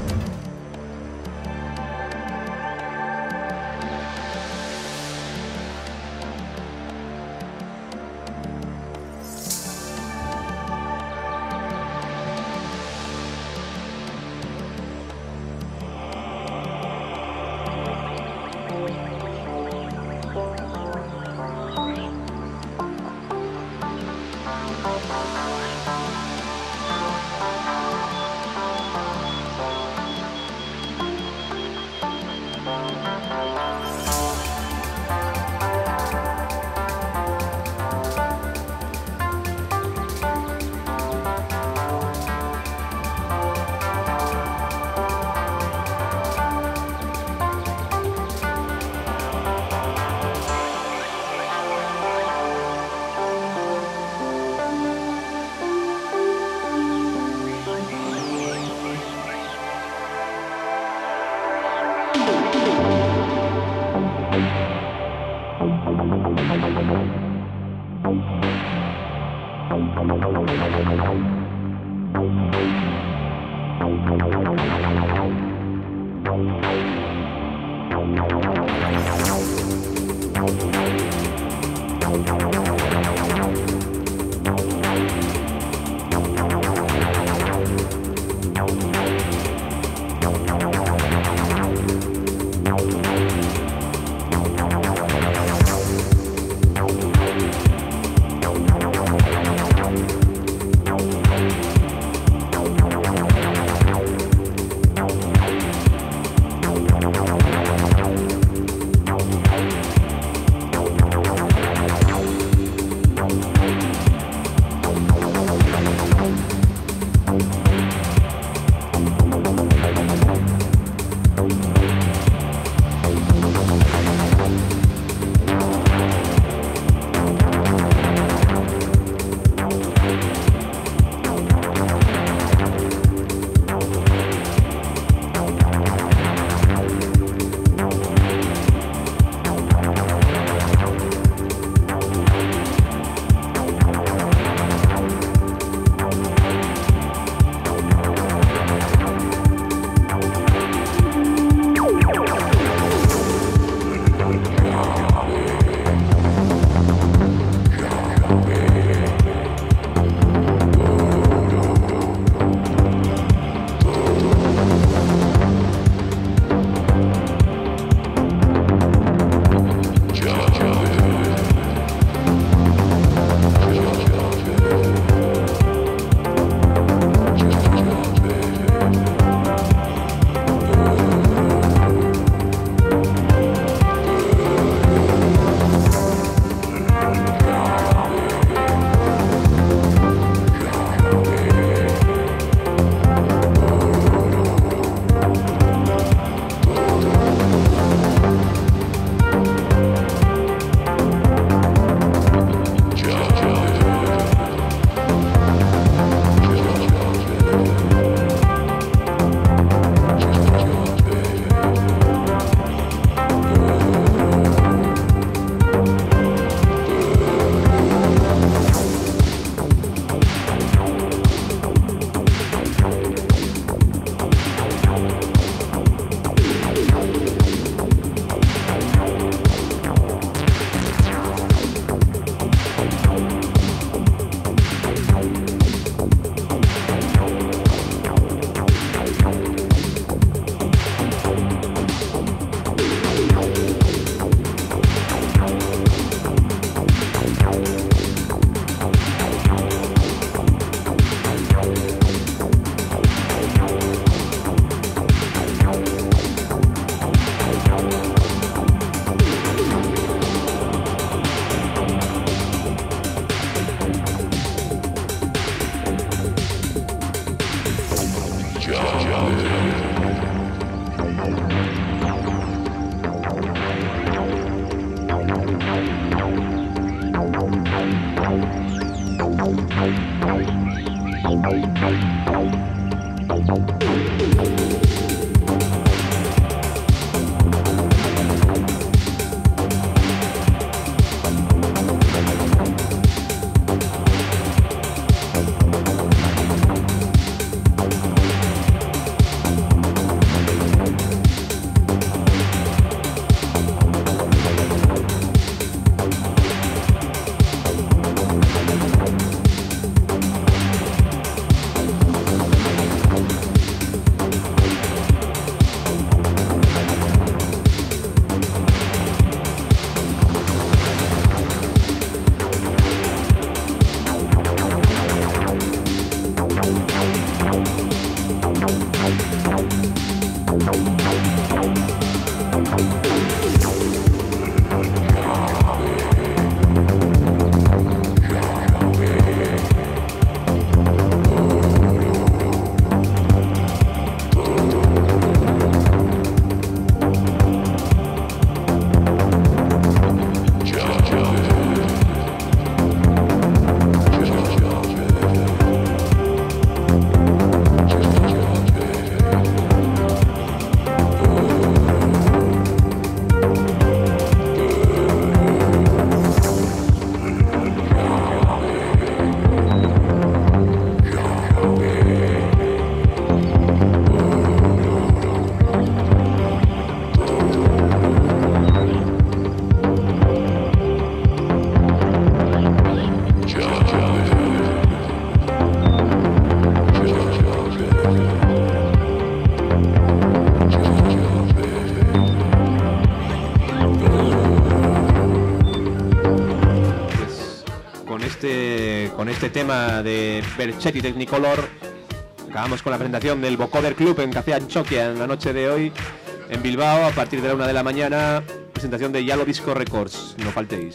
Speaker 2: Con este tema de Berchetti Technicolor acabamos con la presentación del Vocoder Club en Café Anchoquia en la noche de hoy en Bilbao a partir de la 1 de la mañana. Presentación de Yalo Disco Records, no faltéis.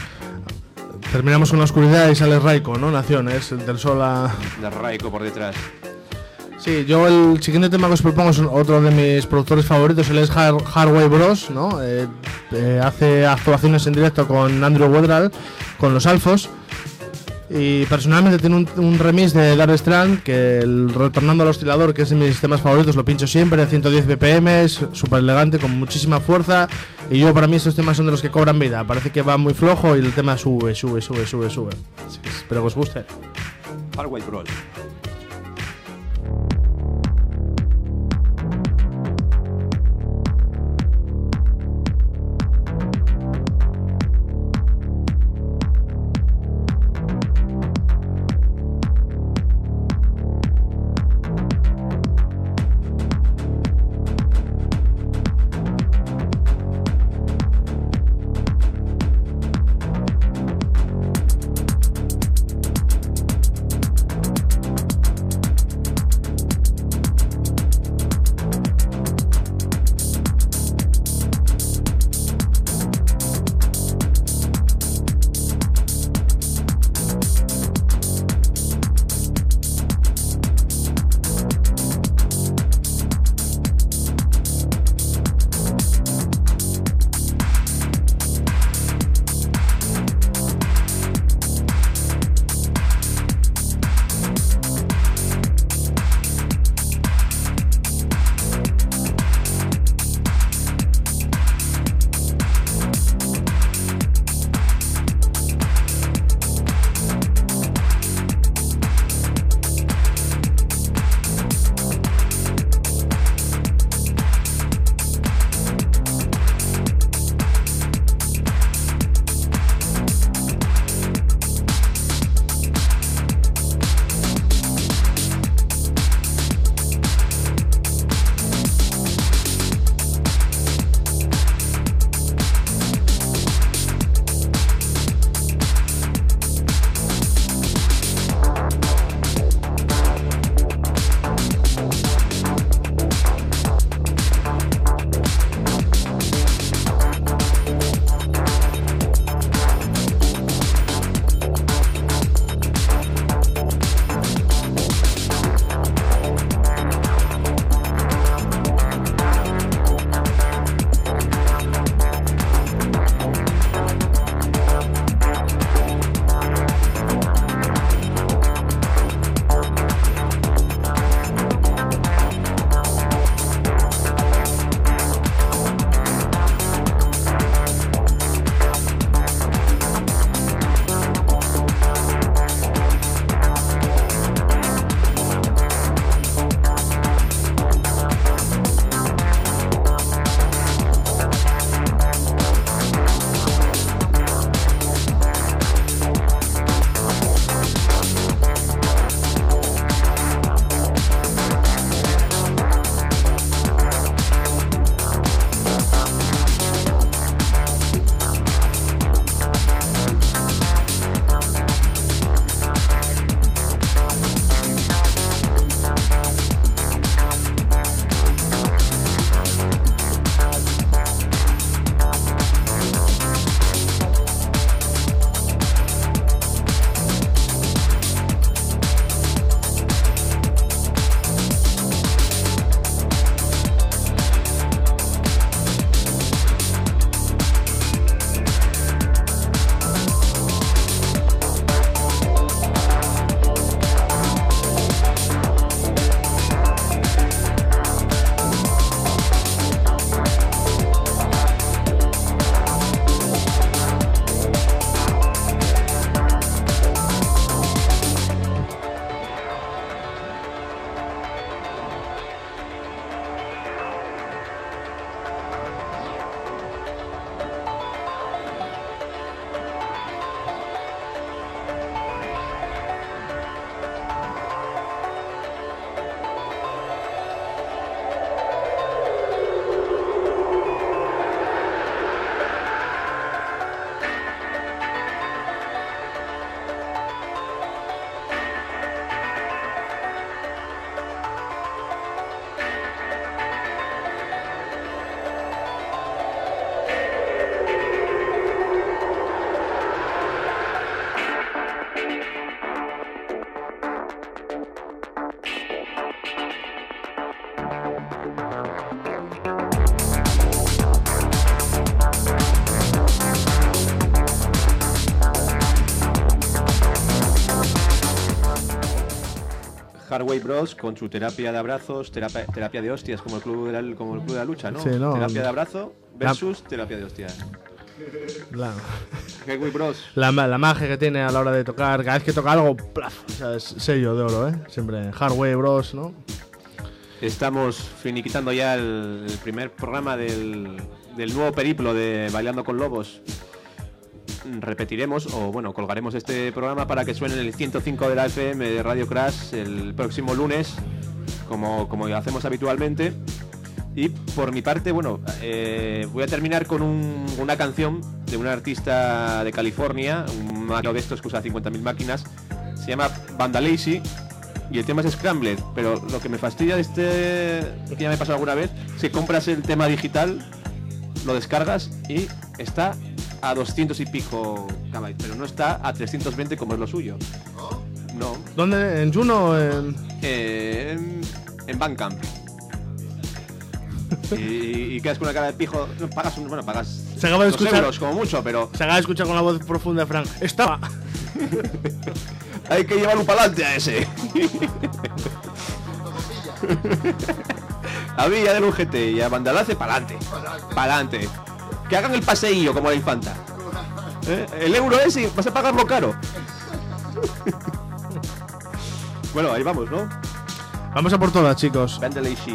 Speaker 3: Terminamos con la oscuridad y sale Raiko, ¿no? Naciones, del sol a...
Speaker 2: De Raiko por detrás.
Speaker 3: Sí, yo el siguiente tema que os propongo es otro de mis productores favoritos, él es Hardway Bros, ¿no? Hace actuaciones en directo con Andrew Weatherall, con los Alfos. Y personalmente tiene un remix de Dark Strand, que el Retornando al Oscilador, que es de mis temas favoritos, lo pincho siempre, a 110 BPM, súper elegante, con muchísima fuerza. Y yo, para mí, estos temas son de los que cobran vida. Parece que va muy flojo y el tema sube. Así que espero que os guste.
Speaker 2: Hardway Bros. Hardway Bros con su terapia de abrazos, terapia de hostias, como el club de la lucha, ¿no?
Speaker 3: Sí, ¿no?
Speaker 2: Terapia de abrazo versus terapia de hostias. Hardway Bros.
Speaker 3: La magia que tiene a la hora de tocar, cada vez que toca algo, ¡plaf! O sea, es sello de oro, ¿eh? Siempre Hardway Bros, ¿no?
Speaker 2: Estamos finiquitando ya el primer programa del nuevo periplo de Bailando con Lobos. Repetiremos, o bueno, colgaremos este programa para que suene en el 105 de la FM de Radio Crash el próximo lunes, como hacemos habitualmente. Y por mi parte, bueno, voy a terminar con una canción de un artista de California, un máquina de estos que usa 50.000 máquinas. Se llama Banda Lazy y el tema es Scrambled, pero lo que me fastidia de que ya me pasó alguna vez, es que compras el tema digital, lo descargas y está a 200 y pico KB, pero no está a 320 como es lo suyo. No.
Speaker 3: ¿Dónde? ¿En Juno o en...?
Speaker 2: En Bandcamp. y quedas con una cara de pijo. Pagas
Speaker 3: se acaba de
Speaker 2: 2
Speaker 3: escuchar,
Speaker 2: euros como mucho, pero
Speaker 3: se acaba de escuchar con la voz profunda de Frank. Estaba.
Speaker 2: Hay que llevarlo para adelante a ese. A Villa del UGT y a Bandalace para adelante. Para adelante. Que hagan el paseillo como la infanta. El euro ese vas a pagarlo caro. Bueno, ahí vamos, ¿no?
Speaker 3: Vamos a por todas, chicos.
Speaker 2: Banda Lazy.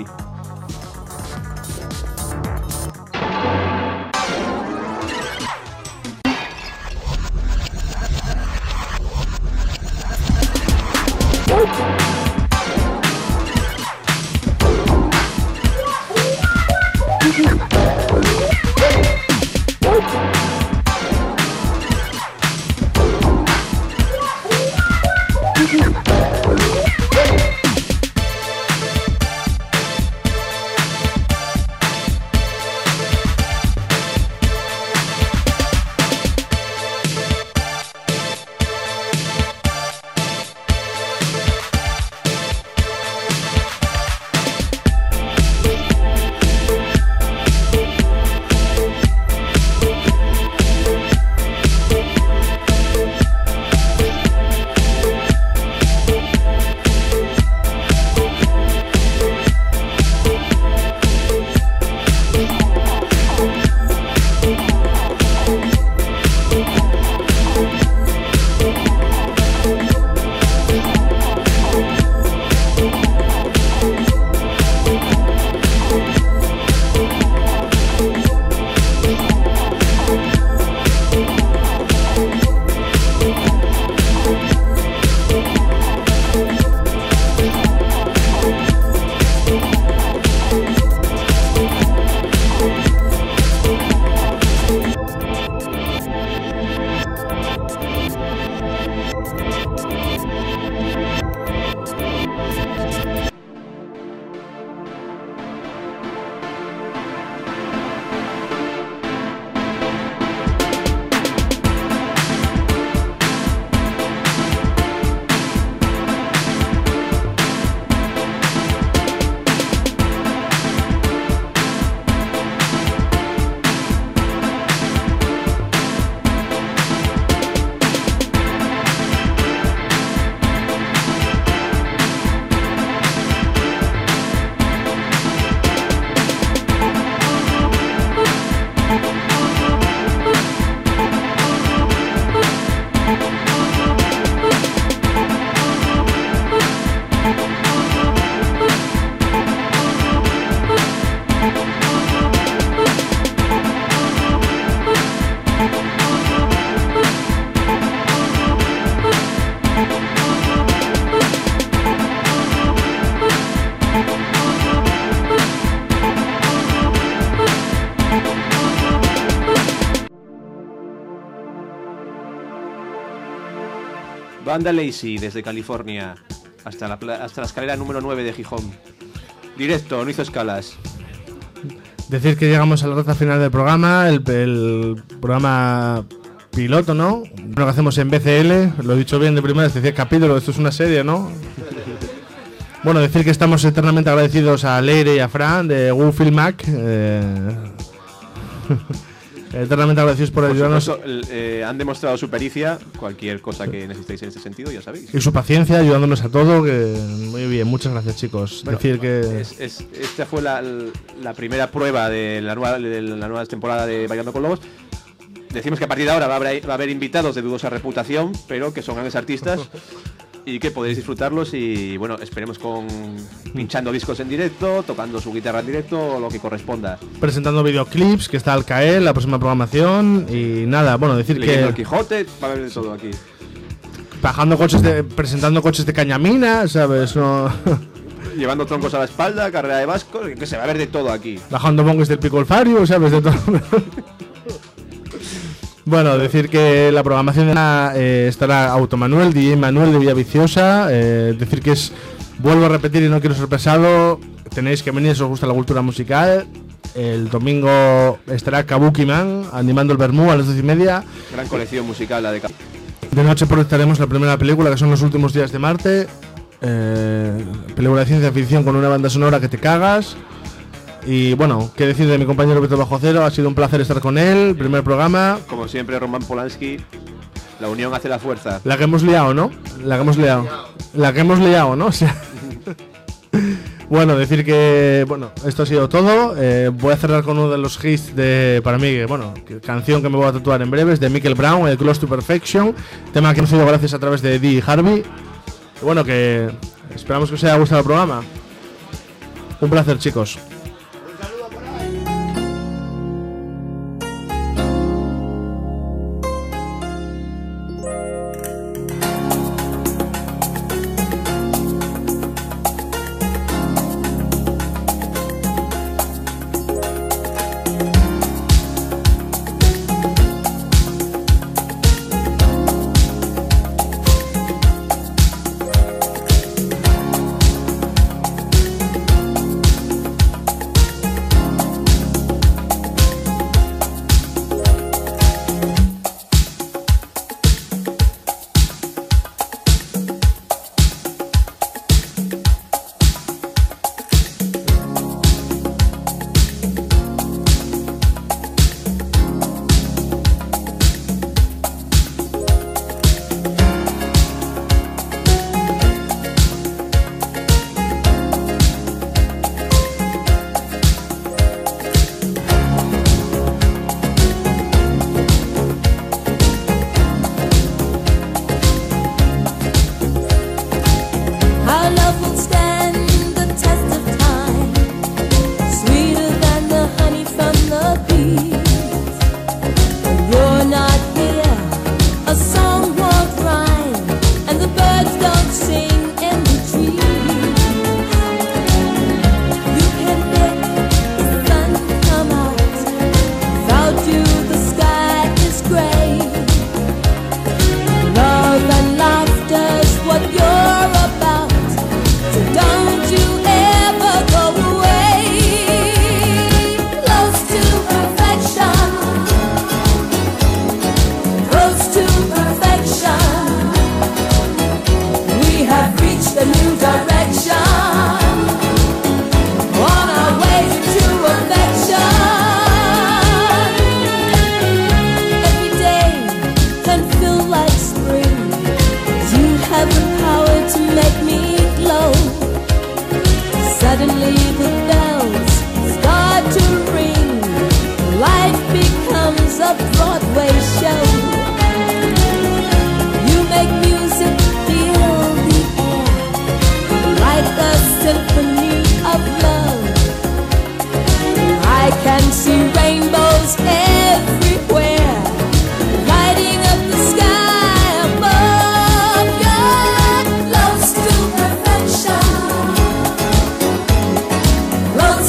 Speaker 2: Banda Lazy desde California hasta la escalera número 9 de Gijón. Directo, no hizo escalas.
Speaker 3: Decir que llegamos a la recta final del programa, el programa piloto, ¿no? Lo que hacemos en BCL, lo he dicho bien de primera, es decir, capítulo, esto es una serie, ¿no? Bueno, decir que estamos eternamente agradecidos a Leire y a Fran de Google Film Mac. Eternamente agradecidos por ayudarnos.
Speaker 2: Han demostrado su pericia, cualquier cosa que necesitéis en este sentido, ya sabéis.
Speaker 3: Y su paciencia ayudándonos a todo, que muy bien, muchas gracias, chicos.
Speaker 2: Bueno,
Speaker 3: decir que
Speaker 2: esta fue la primera prueba de la nueva temporada de Bailando con Lobos. Decimos que a partir de ahora va a haber invitados de dudosa reputación, pero que son grandes artistas y que podéis disfrutarlos y bueno, esperemos pinchando discos en directo, tocando su guitarra en directo o lo que corresponda.
Speaker 3: Presentando videoclips, que está al caer, la próxima programación y nada, bueno, decir
Speaker 2: Leyendo
Speaker 3: que
Speaker 2: el Quijote, va a haber de todo aquí.
Speaker 3: presentando coches de cañamina, ¿sabes? No.
Speaker 2: Llevando troncos a la espalda, carrera de vascos, que se va a ver de todo aquí.
Speaker 3: Bajando bongos del Pico Alfario, ¿sabes? De todo. Bueno, decir que la programación estará Automanuel, DJ Manuel de Villaviciosa. Decir que vuelvo a repetir y no quiero ser pesado, tenéis que venir si os gusta la cultura musical. El domingo estará Kabuki Man animando el Bermú a las 12:30.
Speaker 2: Gran colección musical la de Kabuki.
Speaker 3: De noche proyectaremos la primera película, que son Los últimos días de Marte. Película de ciencia ficción con una banda sonora que te cagas. Y bueno, qué decir de mi compañero Beto Bajo Cero, ha sido un placer estar con él, primer programa.
Speaker 2: Como siempre, Roman Polanski, la unión hace la fuerza.
Speaker 3: La que hemos liado, ¿no? La que hemos liado, ¿no? O sea, bueno, decir que bueno, esto ha sido todo. Voy a cerrar con uno de los hits para mí, canción que me voy a tatuar en breves, de Michael Brown, el Close to Perfection, tema que hemos sido gracias a través de Dee Harvey. Y bueno, que esperamos que os haya gustado el programa. Un placer, chicos.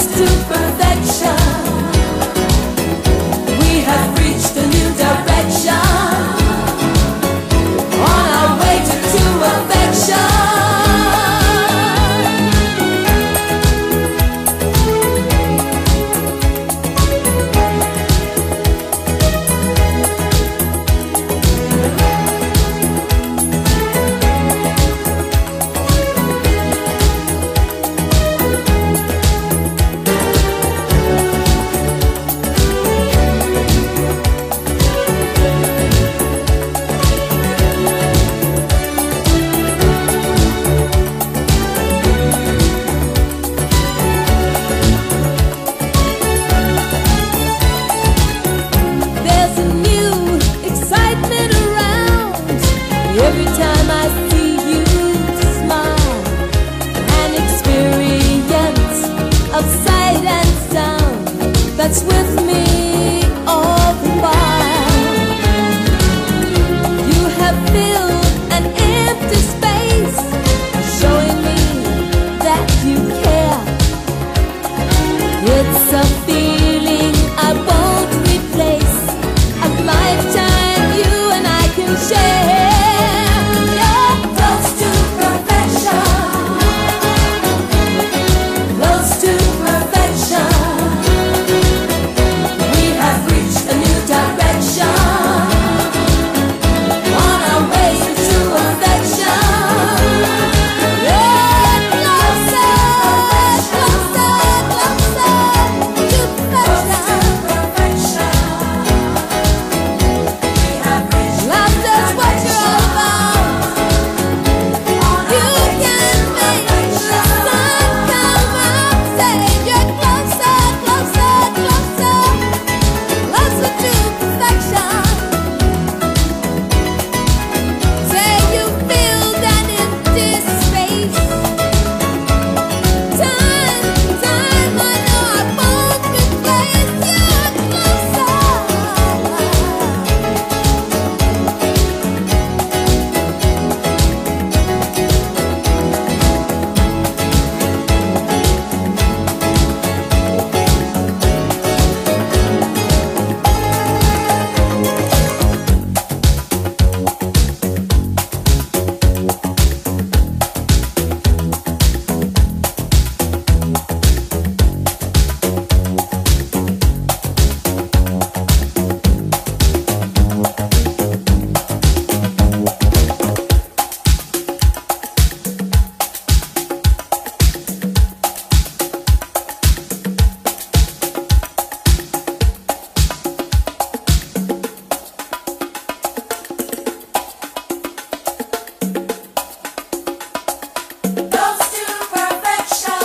Speaker 6: We have reached a new direction. Every time I see you smile, an experience of sight and sound that's with me all the while. You have filled an empty space, showing me that you care. It's a feeling I won't replace, a lifetime you and I can share. You're close to perfection, close to perfection. We have reached a new direction, on our way to affection. Yeah, closer, closer, closer to perfection. Love is what you're all about. You can make the sun come up. Say you're closer, closer, closer, closer to perfection. Say you feel that empty space. Time, I know I won't replace you. Closer. Close to perfection,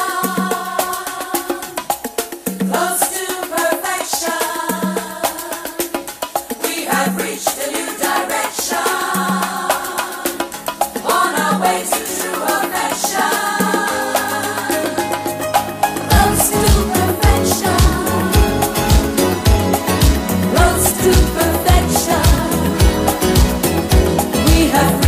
Speaker 6: close to perfection. We have reached a new direction, on our way to true affection. Close to perfection, close to perfection. We have